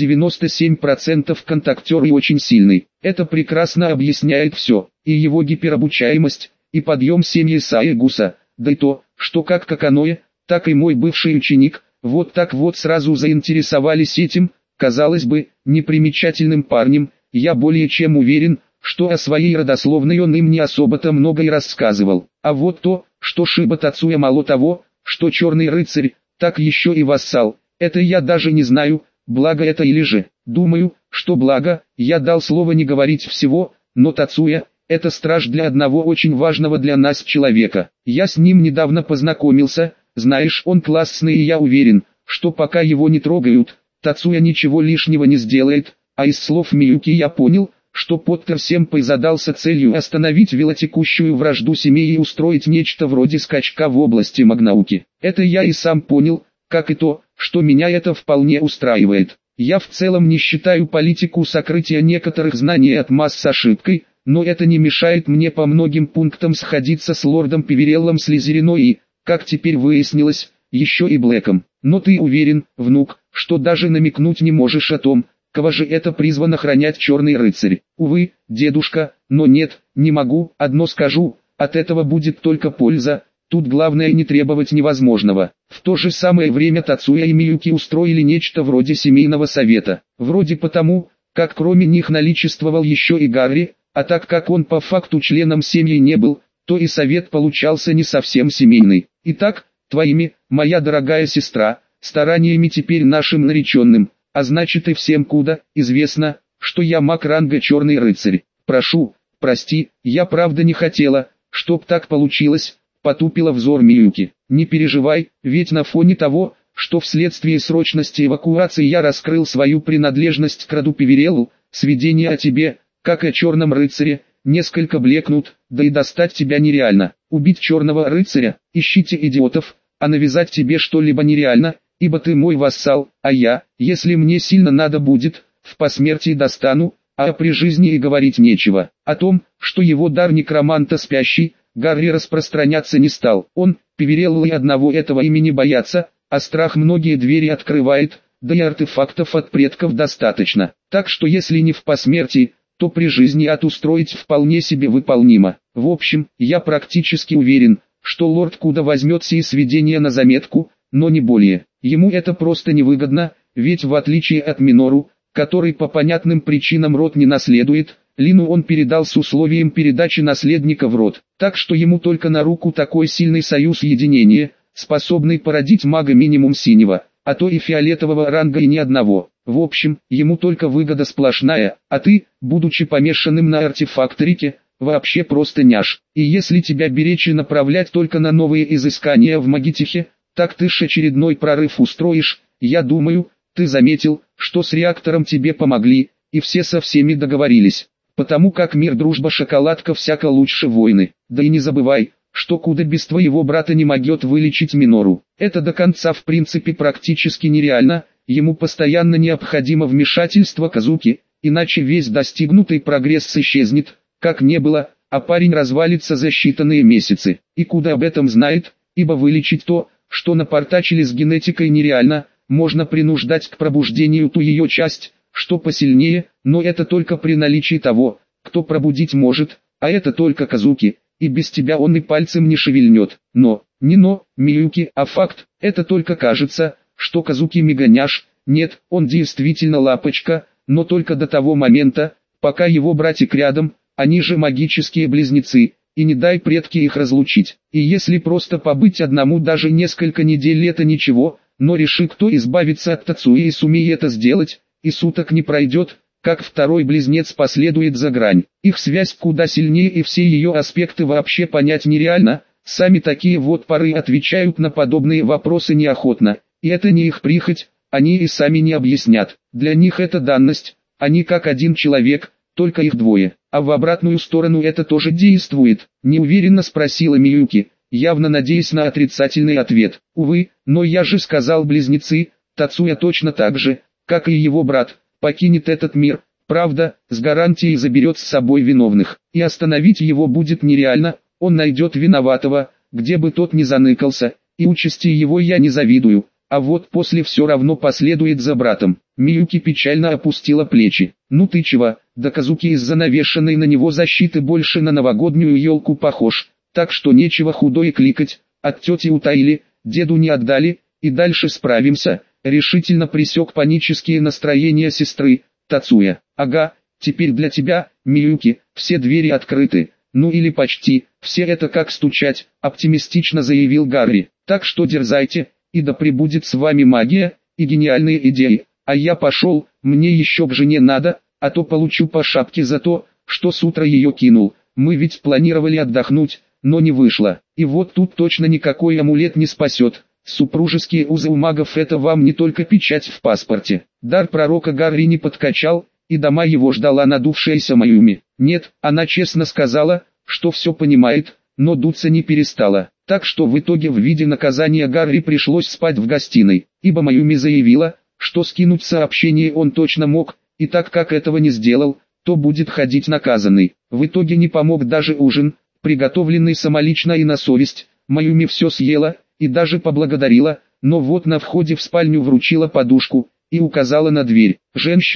97% контактер и очень сильный. Это прекрасно объясняет все, и его гиперобучаемость, и подъем семьи Саегуса, да и то, что как Каканоэ, так и мой бывший ученик, вот так вот сразу заинтересовались этим, казалось бы, непримечательным парнем. Я более чем уверен, что о своей родословной он им не особо-то много и рассказывал. А вот то, что Шиба Тацуя мало того, что черный рыцарь, так еще и вассал, это я даже не знаю, благо это или же. Думаю, что благо, я дал слово не говорить всего, но Тацуя – это страж для одного очень важного для нас человека. Я с ним недавно познакомился. Знаешь, он классный, и я уверен, что пока его не трогают, Тацуя ничего лишнего не сделает, а из слов Миюки я понял, что Поттер Сенпай задался целью остановить велотекущую вражду семей и устроить нечто вроде скачка в области магнауки. Это я и сам понял, как и то, что меня это вполне устраивает. Я в целом не считаю политику сокрытия некоторых знаний от масс ошибкой, но это не мешает мне по многим пунктам сходиться с лордом Пивереллом Слизерино и, как теперь выяснилось, еще и Блэком. Но ты уверен, внук, что даже намекнуть не можешь о том, кого же это призван охранять черный рыцарь? Увы, дедушка, но нет, не могу, одно скажу, от этого будет только польза. Тут главное не требовать невозможного. В то же самое время Тацуя и Миюки устроили нечто вроде семейного совета. Вроде потому, как кроме них наличествовал еще и Гарри, а так как он по факту членом семьи не был, то и совет получался не совсем семейный. Итак, твоими, моя дорогая сестра, стараниями теперь нашим нареченным, а значит и всем куда, известно, что я маг ранга Черный Рыцарь. Прошу, прости, я правда не хотела, чтоб так получилось. Потупила взор Миюки. Не переживай, ведь на фоне того, что вследствие срочности эвакуации я раскрыл свою принадлежность к роду Певереллу, сведения о тебе, как и о Черном Рыцаре, несколько блекнут, да и достать тебя нереально. Убить Черного Рыцаря, ищите идиотов, а навязать тебе что-либо нереально, ибо ты мой вассал, а я, если мне сильно надо будет, в посмертии достану, а при жизни и говорить нечего. О том, что его дар некроманта спящий, Гарри распространяться не стал. Он, Певереллы одного этого имени боятся, а страх многие двери открывает, да и артефактов от предков достаточно. Так что если не в посмертии, то при жизни отустроить вполне себе выполнимо. В общем, я практически уверен, что лорд Куда возьмет сие сведения на заметку, но не более. Ему это просто невыгодно, ведь в отличие от Минору, который по понятным причинам род не наследует, Лину он передал с условием передачи наследника в род, так что ему только на руку такой сильный союз единения, способный породить мага минимум синего, а то и фиолетового ранга и ни одного. В общем, ему только выгода сплошная, а ты, будучи помешанным на артефакторике, вообще просто няш. И если тебя беречь и направлять только на новые изыскания в Магитихе, так ты ж очередной прорыв устроишь. Я думаю, ты заметил, что с реактором тебе помогли, и все со всеми договорились. Потому как мир, дружба, шоколадка всяко лучше войны. Да и не забывай, что Куда без твоего брата не могет вылечить Минору. Это до конца в принципе практически нереально, ему постоянно необходимо вмешательство Казуки, иначе весь достигнутый прогресс исчезнет, как не было, а парень развалится за считанные месяцы. И Куда об этом знает, ибо вылечить то, что напортачили с генетикой нереально, можно принуждать к пробуждению ту ее часть, что посильнее, но это только при наличии того, кто пробудить может, а это только Казуки, и без тебя он и пальцем не шевельнет. Но, не но, Миюки, а факт, это только кажется, что Казуки меганяш, нет, он действительно лапочка, но только до того момента, пока его братик рядом, они же магические близнецы, и не дай предки их разлучить. И если просто побыть одному даже несколько недель, это ничего, но реши кто избавиться от Тацуи и сумей это сделать, и суток не пройдет, как второй близнец последует за грань. Их связь куда сильнее и все ее аспекты вообще понять нереально, сами такие вот поры отвечают на подобные вопросы неохотно, и это не их прихоть, они и сами не объяснят. Для них это данность, они как один человек, только их двое, а в обратную сторону это тоже действует, неуверенно спросила Миюки, явно надеясь на отрицательный ответ. Увы, но я же сказал близнецы, Тацуя точно так же, как и его брат, покинет этот мир, правда, с гарантией заберет с собой виновных, и остановить его будет нереально, он найдет виноватого, где бы тот ни заныкался, и участи его я не завидую, а вот после все равно последует за братом. Миюки печально опустила плечи. Ну ты чего, да Казуки из-за навешанной на него защиты больше на новогоднюю елку похож, так что нечего худой кликать, от тети утаили, деду не отдали, и дальше справимся. Решительно пресек панические настроения сестры, Тацуя. Ага, теперь для тебя, Миюки, все двери открыты, ну или почти, все это как стучать, оптимистично заявил Гарри. Так что дерзайте, и да пребудет с вами магия, и гениальные идеи, а я пошел, мне еще к жене надо, а то получу по шапке за то, что с утра ее кинул, мы ведь планировали отдохнуть, но не вышло, и вот тут точно никакой амулет не спасет. Супружеские узы у магов — это вам не только печать в паспорте. Дар пророка Гарри не подкачал, и дома его ждала надувшаяся Маюми. Нет, она честно сказала, что все понимает, но дуться не перестала. Так что в итоге в виде наказания Гарри пришлось спать в гостиной, ибо Маюми заявила, что скинуть сообщение он точно мог, и так как этого не сделал, то будет ходить наказанный. В итоге не помог даже ужин, приготовленный самолично и на совесть. Маюми все съела и даже поблагодарила, но вот на входе в спальню вручила подушку и указала на дверь. «Женщины,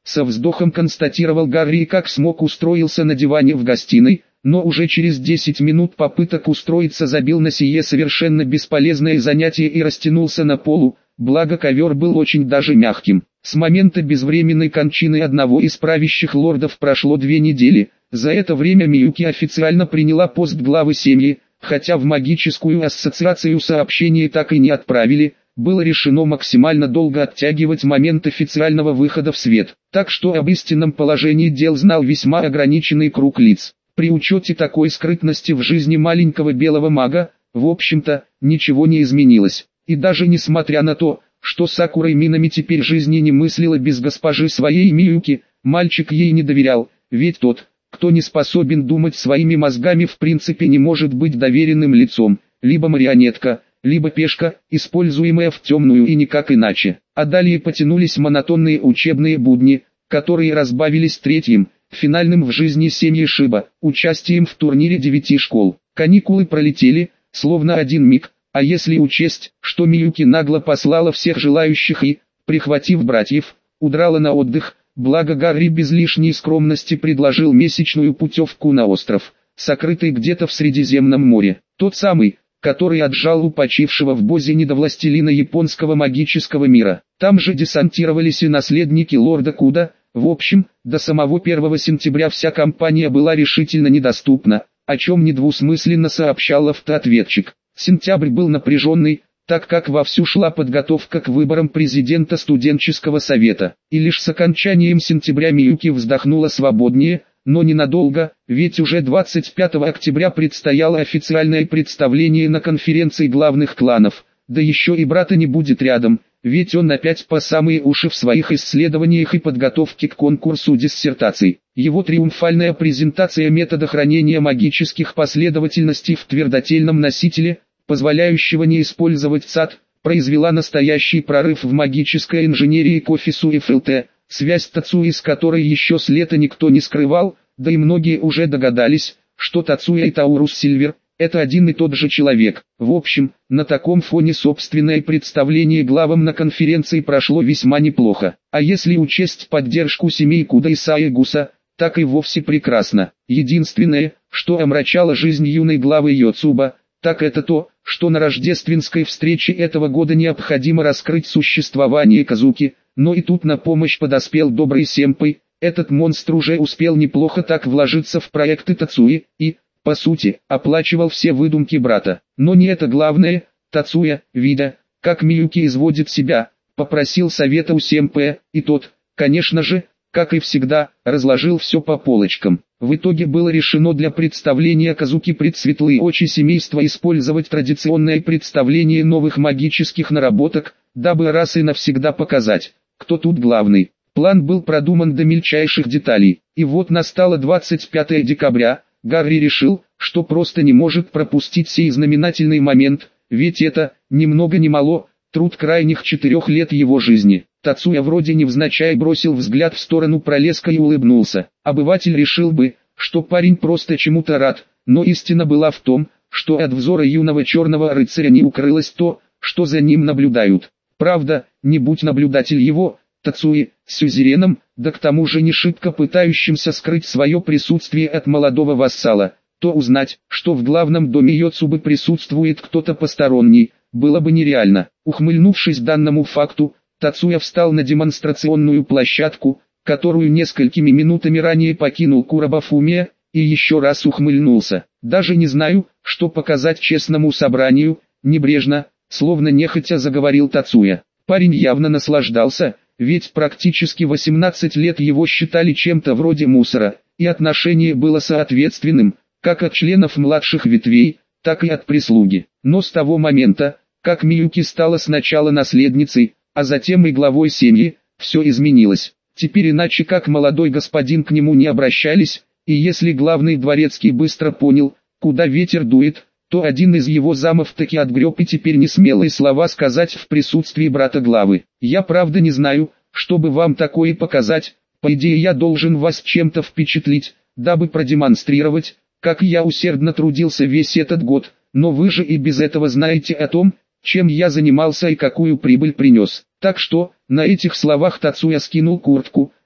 со вздохом констатировал Гарри и как смог устроился на диване в гостиной, но уже через 10 минут попыток устроиться забил на сие совершенно бесполезное занятие и растянулся на полу, благо ковер был очень даже мягким. С момента безвременной кончины одного из правящих лордов прошло 2 недели, за это время Миюки официально приняла пост главы семьи, хотя в магическую ассоциацию сообщение так и не отправили. Было решено максимально долго оттягивать момент официального выхода в свет, так что об истинном положении дел знал весьма ограниченный круг лиц. При учете такой скрытности в жизни маленького белого мага, в общем-то, ничего не изменилось. И даже несмотря на то, что Сакура Минами теперь жизни не мыслила без госпожи своей Миюки, мальчик ей не доверял, ведь тот, кто не способен думать своими мозгами, в принципе не может быть доверенным лицом, либо марионетка, либо пешка, используемая в темную и никак иначе. А далее потянулись монотонные учебные будни, которые разбавились третьим, финальным в жизни семьи Шиба, участием в турнире 9 школ. Каникулы пролетели, словно один миг, а если учесть, что Миюки нагло послала всех желающих и, прихватив братьев, удрала на отдых, благо Гарри без лишней скромности предложил месячную путевку на остров, сокрытый где-то в Средиземном море, тот самый, который отжал у почившего в Бозине до властелина японского магического мира. Там же десантировались и наследники лорда Куда. В общем, до самого 1 сентября вся компания была решительно недоступна, о чем недвусмысленно сообщал автоответчик. Сентябрь был напряженный, так как вовсю шла подготовка к выборам президента студенческого совета. И лишь с окончанием сентября Миюки вздохнула свободнее, но ненадолго, ведь уже 25 октября предстояло официальное представление на конференции главных кланов, да еще и брата не будет рядом, ведь он опять по самые уши в своих исследованиях и подготовке к конкурсу диссертаций. Его триумфальная презентация метода хранения магических последовательностей в твердотельном носителе, позволяющего не использовать ЦАД, произвела настоящий прорыв в магической инженерии к офису ФЛТ. Связь Тацуи, с которой еще с лета никто не скрывал, да и многие уже догадались, что Тацуя и Таурус Сильвер – это один и тот же человек. В общем, на таком фоне собственное представление главам на конференции прошло весьма неплохо. А если учесть поддержку семей Куда и Саегуса, так и вовсе прекрасно. Единственное, что омрачало жизнь юной главы Йоцуба, так это то, что на рождественской встрече этого года необходимо раскрыть существование Казуки, но и тут на помощь подоспел добрый Сэмпэй. Этот монстр уже успел неплохо так вложиться в проекты Тацуи и, по сути, оплачивал все выдумки брата. Но не это главное. Тацуя, видя, как Миюки изводит себя, попросил совета у Сэмпэя, и тот, конечно же, как и всегда, разложил все по полочкам. В итоге было решено для представления Казуки пред светлые очи семейства использовать традиционное представление новых магических наработок, дабы раз и навсегда показать, кто тут главный. План был продуман до мельчайших деталей, и вот настало 25 декабря, Гарри решил, что просто не может пропустить сей знаменательный момент, ведь это, ни много ни мало, труд крайних 4 лет его жизни. Тацуя вроде невзначай бросил взгляд в сторону Пролеска и улыбнулся. Обыватель решил бы, что парень просто чему-то рад, но истина была в том, что от взора юного черного рыцаря не укрылось то, что за ним наблюдают. Правда, не будь наблюдатель его, Тацуи, сюзереном, да к тому же не шибко пытающимся скрыть свое присутствие от молодого вассала, то узнать, что в главном доме Йоцубы присутствует кто-то посторонний, было бы нереально. Ухмыльнувшись данному факту, Тацуя встал на демонстрационную площадку, которую несколькими минутами ранее покинул Курабафумия, и еще раз ухмыльнулся. Даже не знаю, что показать честному собранию, небрежно, словно нехотя заговорил Тацуя. Парень явно наслаждался, ведь практически 18 лет его считали чем-то вроде мусора, и отношение было соответственным, как от членов младших ветвей, так и от прислуги. Но с того момента, как Миюки стала сначала наследницей, а затем и главой семьи, все изменилось. Теперь иначе как молодой господин к нему не обращались, и если главный дворецкий быстро понял, куда ветер дует, то один из его замов таки отгреб и теперь не смелые слова сказать в присутствии брата главы. Я правда не знаю, чтобы вам такое показать, по идее я должен вас чем-то впечатлить, дабы продемонстрировать, как я усердно трудился весь этот год, но вы же и без этого знаете о том, чем я занимался и какую прибыль принес. Так что, на этих словах Тацуя скинул куртку,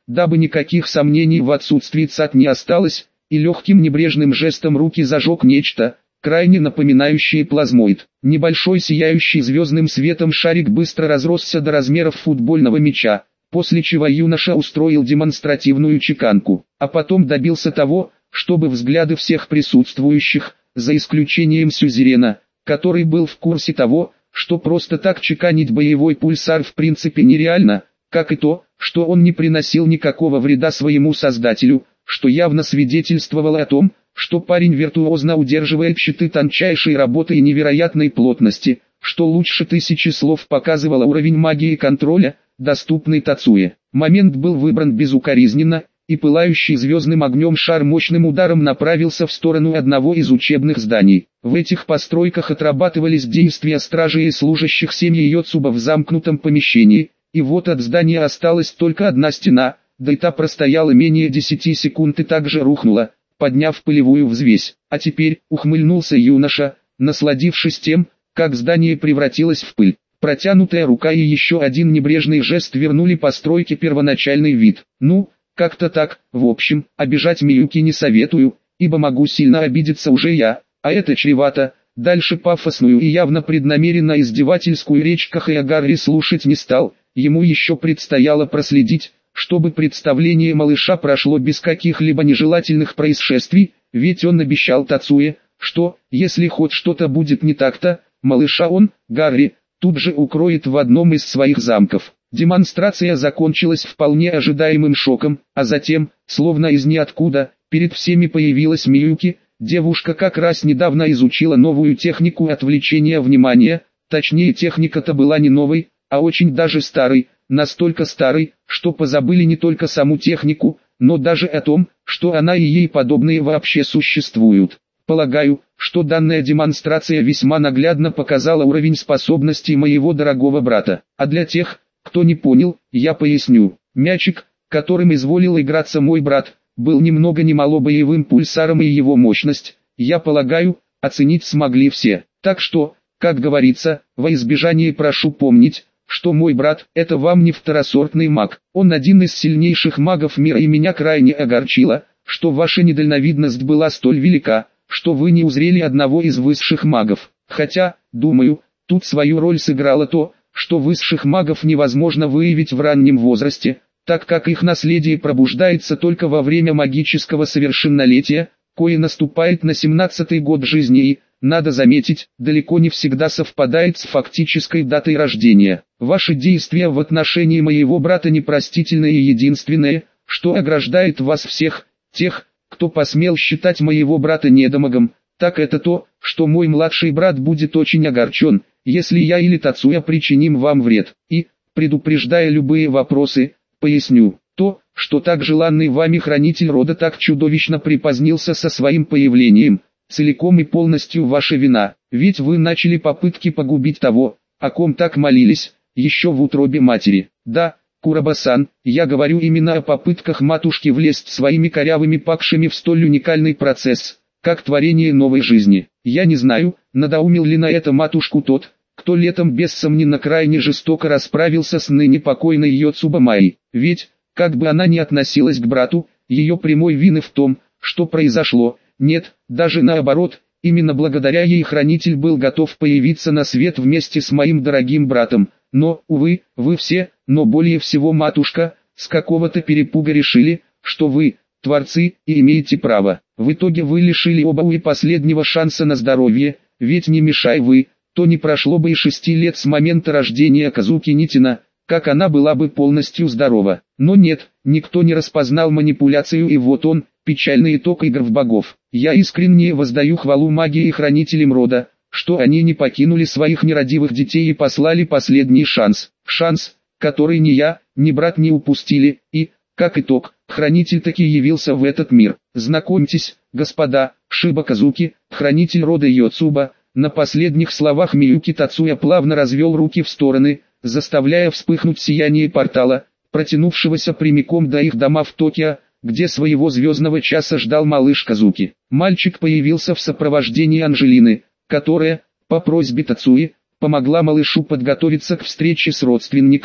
дабы никаких сомнений в отсутствии ЦАТ не осталось, и легким небрежным жестом руки зажег нечто, крайне напоминающее плазмоид. Небольшой сияющий звездным светом шарик быстро разросся до размеров футбольного мяча, после чего юноша устроил демонстративную чеканку, а потом добился того, чтобы взгляды всех присутствующих, за исключением сюзерена, который был в курсе того, что просто так чеканить боевой пульсар в принципе нереально, как и то, что он не приносил никакого вреда своему создателю, что явно свидетельствовало о том, что парень виртуозно удерживает щиты тончайшей работы и невероятной плотности, что лучше тысячи слов показывало уровень магии контроля, доступный Тацуе. Момент был выбран безукоризненно, и пылающий звездным огнем шар мощным ударом направился в сторону одного из учебных зданий. В этих постройках отрабатывались действия стражей и служащих семьи Йоцуба в замкнутом помещении, и вот от здания осталась только одна стена, да и та простояла менее 10 секунд и также рухнула, подняв пылевую взвесь. А теперь, ухмыльнулся юноша, насладившись тем, как здание превратилось в пыль. Протянутая рука и еще один небрежный жест вернули постройке первоначальный вид. Ну, как-то так. В общем, обижать Миюки не советую, ибо могу сильно обидеться уже я, а это чревато. Дальше пафосную и явно преднамеренно издевательскую речь Кахаягари слушать не стал, ему еще предстояло проследить, чтобы представление малыша прошло без каких-либо нежелательных происшествий, ведь он обещал Тацуе, что, если хоть что-то будет не так-то, малыша он, Гарри, тут же укроет в одном из своих замков. Демонстрация закончилась вполне ожидаемым шоком, а затем, словно из ниоткуда, перед всеми появилась Миюки. Девушка как раз недавно изучила новую технику отвлечения внимания, точнее техника-то была не новой, а очень даже старой, настолько старой, что позабыли не только саму технику, но даже о том, что она и ей подобные вообще существуют. Полагаю, что данная демонстрация весьма наглядно показала уровень способностей моего дорогого брата. А для тех, кто не понял, я поясню. Мячик, которым изволил играться мой брат, был ни много ни мало боевым пульсаром, и его мощность, я полагаю, оценить смогли все. Так что, как говорится, во избежание прошу помнить, что мой брат – это вам не второсортный маг. Он один из сильнейших магов мира, и меня крайне огорчило, что ваша недальновидность была столь велика, что вы не узрели одного из высших магов. Хотя, думаю, тут свою роль сыграло то, что высших магов невозможно выявить в раннем возрасте, так как их наследие пробуждается только во время магического совершеннолетия, кое наступает на 17-й год жизни и, надо заметить, далеко не всегда совпадает с фактической датой рождения. Ваши действия в отношении моего брата непростительны, и единственное, что ограждает вас всех, тех, кто посмел считать моего брата недомагом, так это то, что мой младший брат будет очень огорчен, если я или Тацуя причиним вам вред. И, предупреждая любые вопросы, поясню, то, что так желанный вами хранитель рода так чудовищно припозднился со своим появлением, целиком и полностью ваша вина, ведь вы начали попытки погубить того, о ком так молились, еще в утробе матери. Да, Курабасан, я говорю именно о попытках матушки влезть своими корявыми пакшами в столь уникальный процесс, как творение новой жизни. Я не знаю, надоумил ли на это матушку тот, кто летом бессомненно крайне жестоко расправился с ныне покойной Йоцуба Майи. Ведь, как бы она ни относилась к брату, ее прямой вины в том, что произошло, нет, даже наоборот, именно благодаря ей хранитель был готов появиться на свет вместе с моим дорогим братом. Но, увы, вы все, но более всего матушка, с какого-то перепуга решили, что вы, творцы, и имеете право. В итоге вы лишили оба и последнего шанса на здоровье, ведь не мешай вы, то не прошло бы и 6 лет с момента рождения Казуки Нитина, как она была бы полностью здорова. Но нет, никто не распознал манипуляцию, и вот он, печальный итог игр в богов. Я искренне воздаю хвалу магии и хранителям рода, что они не покинули своих нерадивых детей и послали последний шанс. Шанс, который ни я, ни брат не упустили, и, как итог, хранитель таки явился в этот мир. Знакомьтесь, господа, Шиба Казуки, хранитель рода Йоцуба. На последних словах Миюки Тацуя плавно развел руки в стороны, заставляя вспыхнуть сияние портала, протянувшегося прямиком до их дома в Токио, где своего звездного часа ждал малыш Казуки. Мальчик появился в сопровождении Анжелины, которая, по просьбе Тацуи, помогла малышу подготовиться к встрече с родственниками,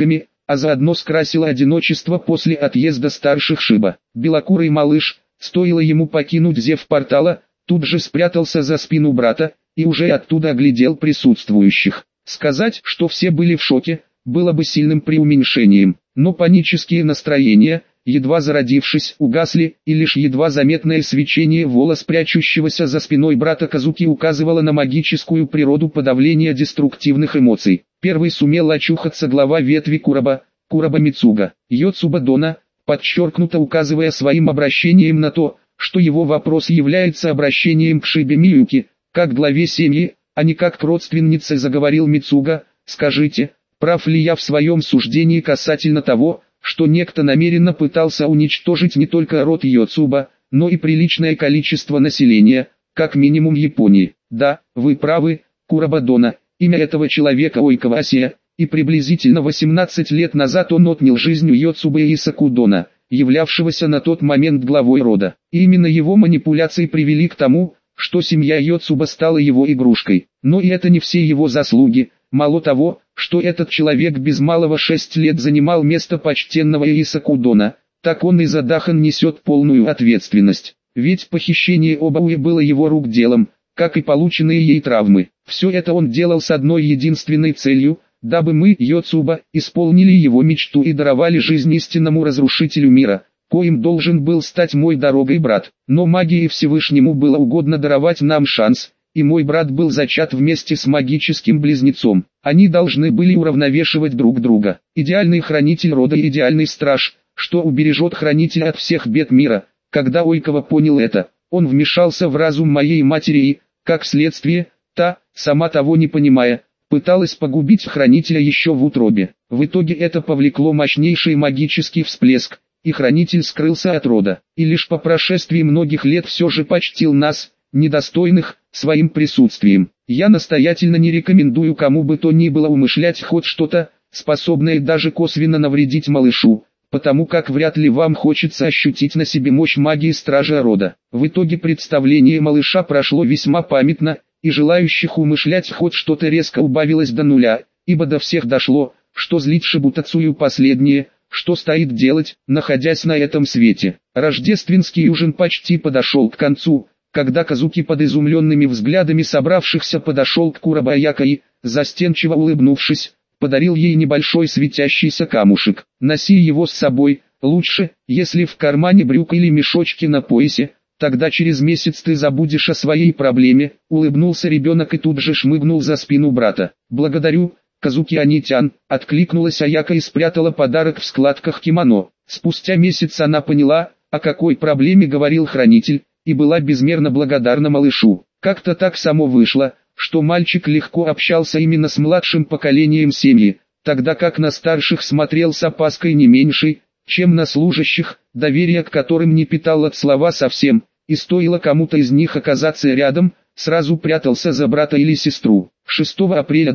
а заодно скрасила одиночество после отъезда старших Шиба. Белокурый малыш, стоило ему покинуть зев портала, тут же спрятался за спину брата, и уже оттуда оглядел присутствующих. Сказать, что все были в шоке, было бы сильным преуменьшением, но панические настроения, едва зародившись, угасли, и лишь едва заметное свечение волос прячущегося за спиной брата Казуки указывало на магическую природу подавления деструктивных эмоций. Первый сумел очухаться глава ветви Куроба Мицуга. Йоцуба Дона, подчеркнуто указывая своим обращением на то, что его вопрос является обращением к Шибе Миюки, как главе семьи, а не как к родственнице, заговорил Мицуга. Скажите, прав ли я в своем суждении касательно того, что некто намеренно пытался уничтожить не только род Йоцуба, но и приличное количество населения, как минимум Японии? Да, вы правы, Куроба Дона, имя этого человека Ойкава Асия, и приблизительно 18 лет назад он отнял жизнь у Йоцуба Исаку Дона, являвшегося на тот момент главой рода. И именно его манипуляции привели к тому, что семья Йоцуба стала его игрушкой. Но и это не все его заслуги. Мало того, что этот человек без малого 6 лет занимал место почтенного Исаку Дона, так он и за Дахан несет полную ответственность. Ведь похищение Обауи было его рук делом, как и полученные ей травмы. Все это он делал с одной единственной целью, дабы мы, Йоцуба, исполнили его мечту и даровали жизнь истинному разрушителю мира, коим должен был стать мой дорогой брат. Но магии Всевышнему было угодно даровать нам шанс, и мой брат был зачат вместе с магическим близнецом. Они должны были уравновешивать друг друга. Идеальный хранитель рода и идеальный страж, что убережет хранителя от всех бед мира. Когда Ойкава понял это, он вмешался в разум моей матери и, как следствие, та, сама того не понимая, пыталась погубить хранителя еще в утробе. В итоге это повлекло мощнейший магический всплеск, и хранитель скрылся от рода. И лишь по прошествии многих лет все же почтил нас, недостойных, своим присутствием. Я настоятельно не рекомендую кому бы то ни было умышлять хоть что-то, способное даже косвенно навредить малышу, потому как вряд ли вам хочется ощутить на себе мощь магии стража рода. В итоге представление малыша прошло весьма памятно, и желающих умышлять хоть что-то резко убавилось до нуля, ибо до всех дошло, что злить Шибутацую последнее, что стоит делать, находясь на этом свете. Рождественский ужин почти подошел к концу, когда Казуки под изумленными взглядами собравшихся подошел к Куроба Аяко и, застенчиво улыбнувшись, подарил ей небольшой светящийся камушек. Носи его с собой, лучше, если в кармане брюк или мешочке на поясе, тогда через месяц ты забудешь о своей проблеме, улыбнулся ребенок и тут же шмыгнул за спину брата. Благодарю, Казуки Анитян, откликнулась Аяко и спрятала подарок в складках кимоно. Спустя месяц она поняла, о какой проблеме говорил хранитель, и была безмерно благодарна малышу. Как-то так само вышло, что мальчик легко общался именно с младшим поколением семьи, тогда как на старших смотрел с опаской не меньшей, чем на служащих, доверие к которым не питал от слова совсем, и стоило кому-то из них оказаться рядом, сразу прятался за брата или сестру. 6 апреля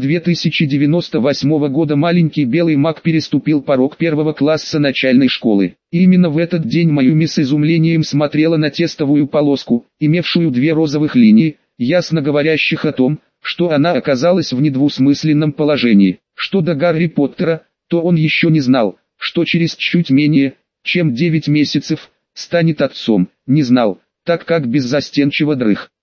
2098 года маленький белый маг переступил порог первого класса начальной школы. И именно в этот день Майюми с изумлением смотрела на тестовую полоску, имевшую 2 розовых линии, ясно говорящих о том, что она оказалась в недвусмысленном положении. Что до Гарри Поттера, то он еще не знал, что через чуть менее, чем 9 месяцев, станет отцом. Не знал, так как беззастенчиво дрых.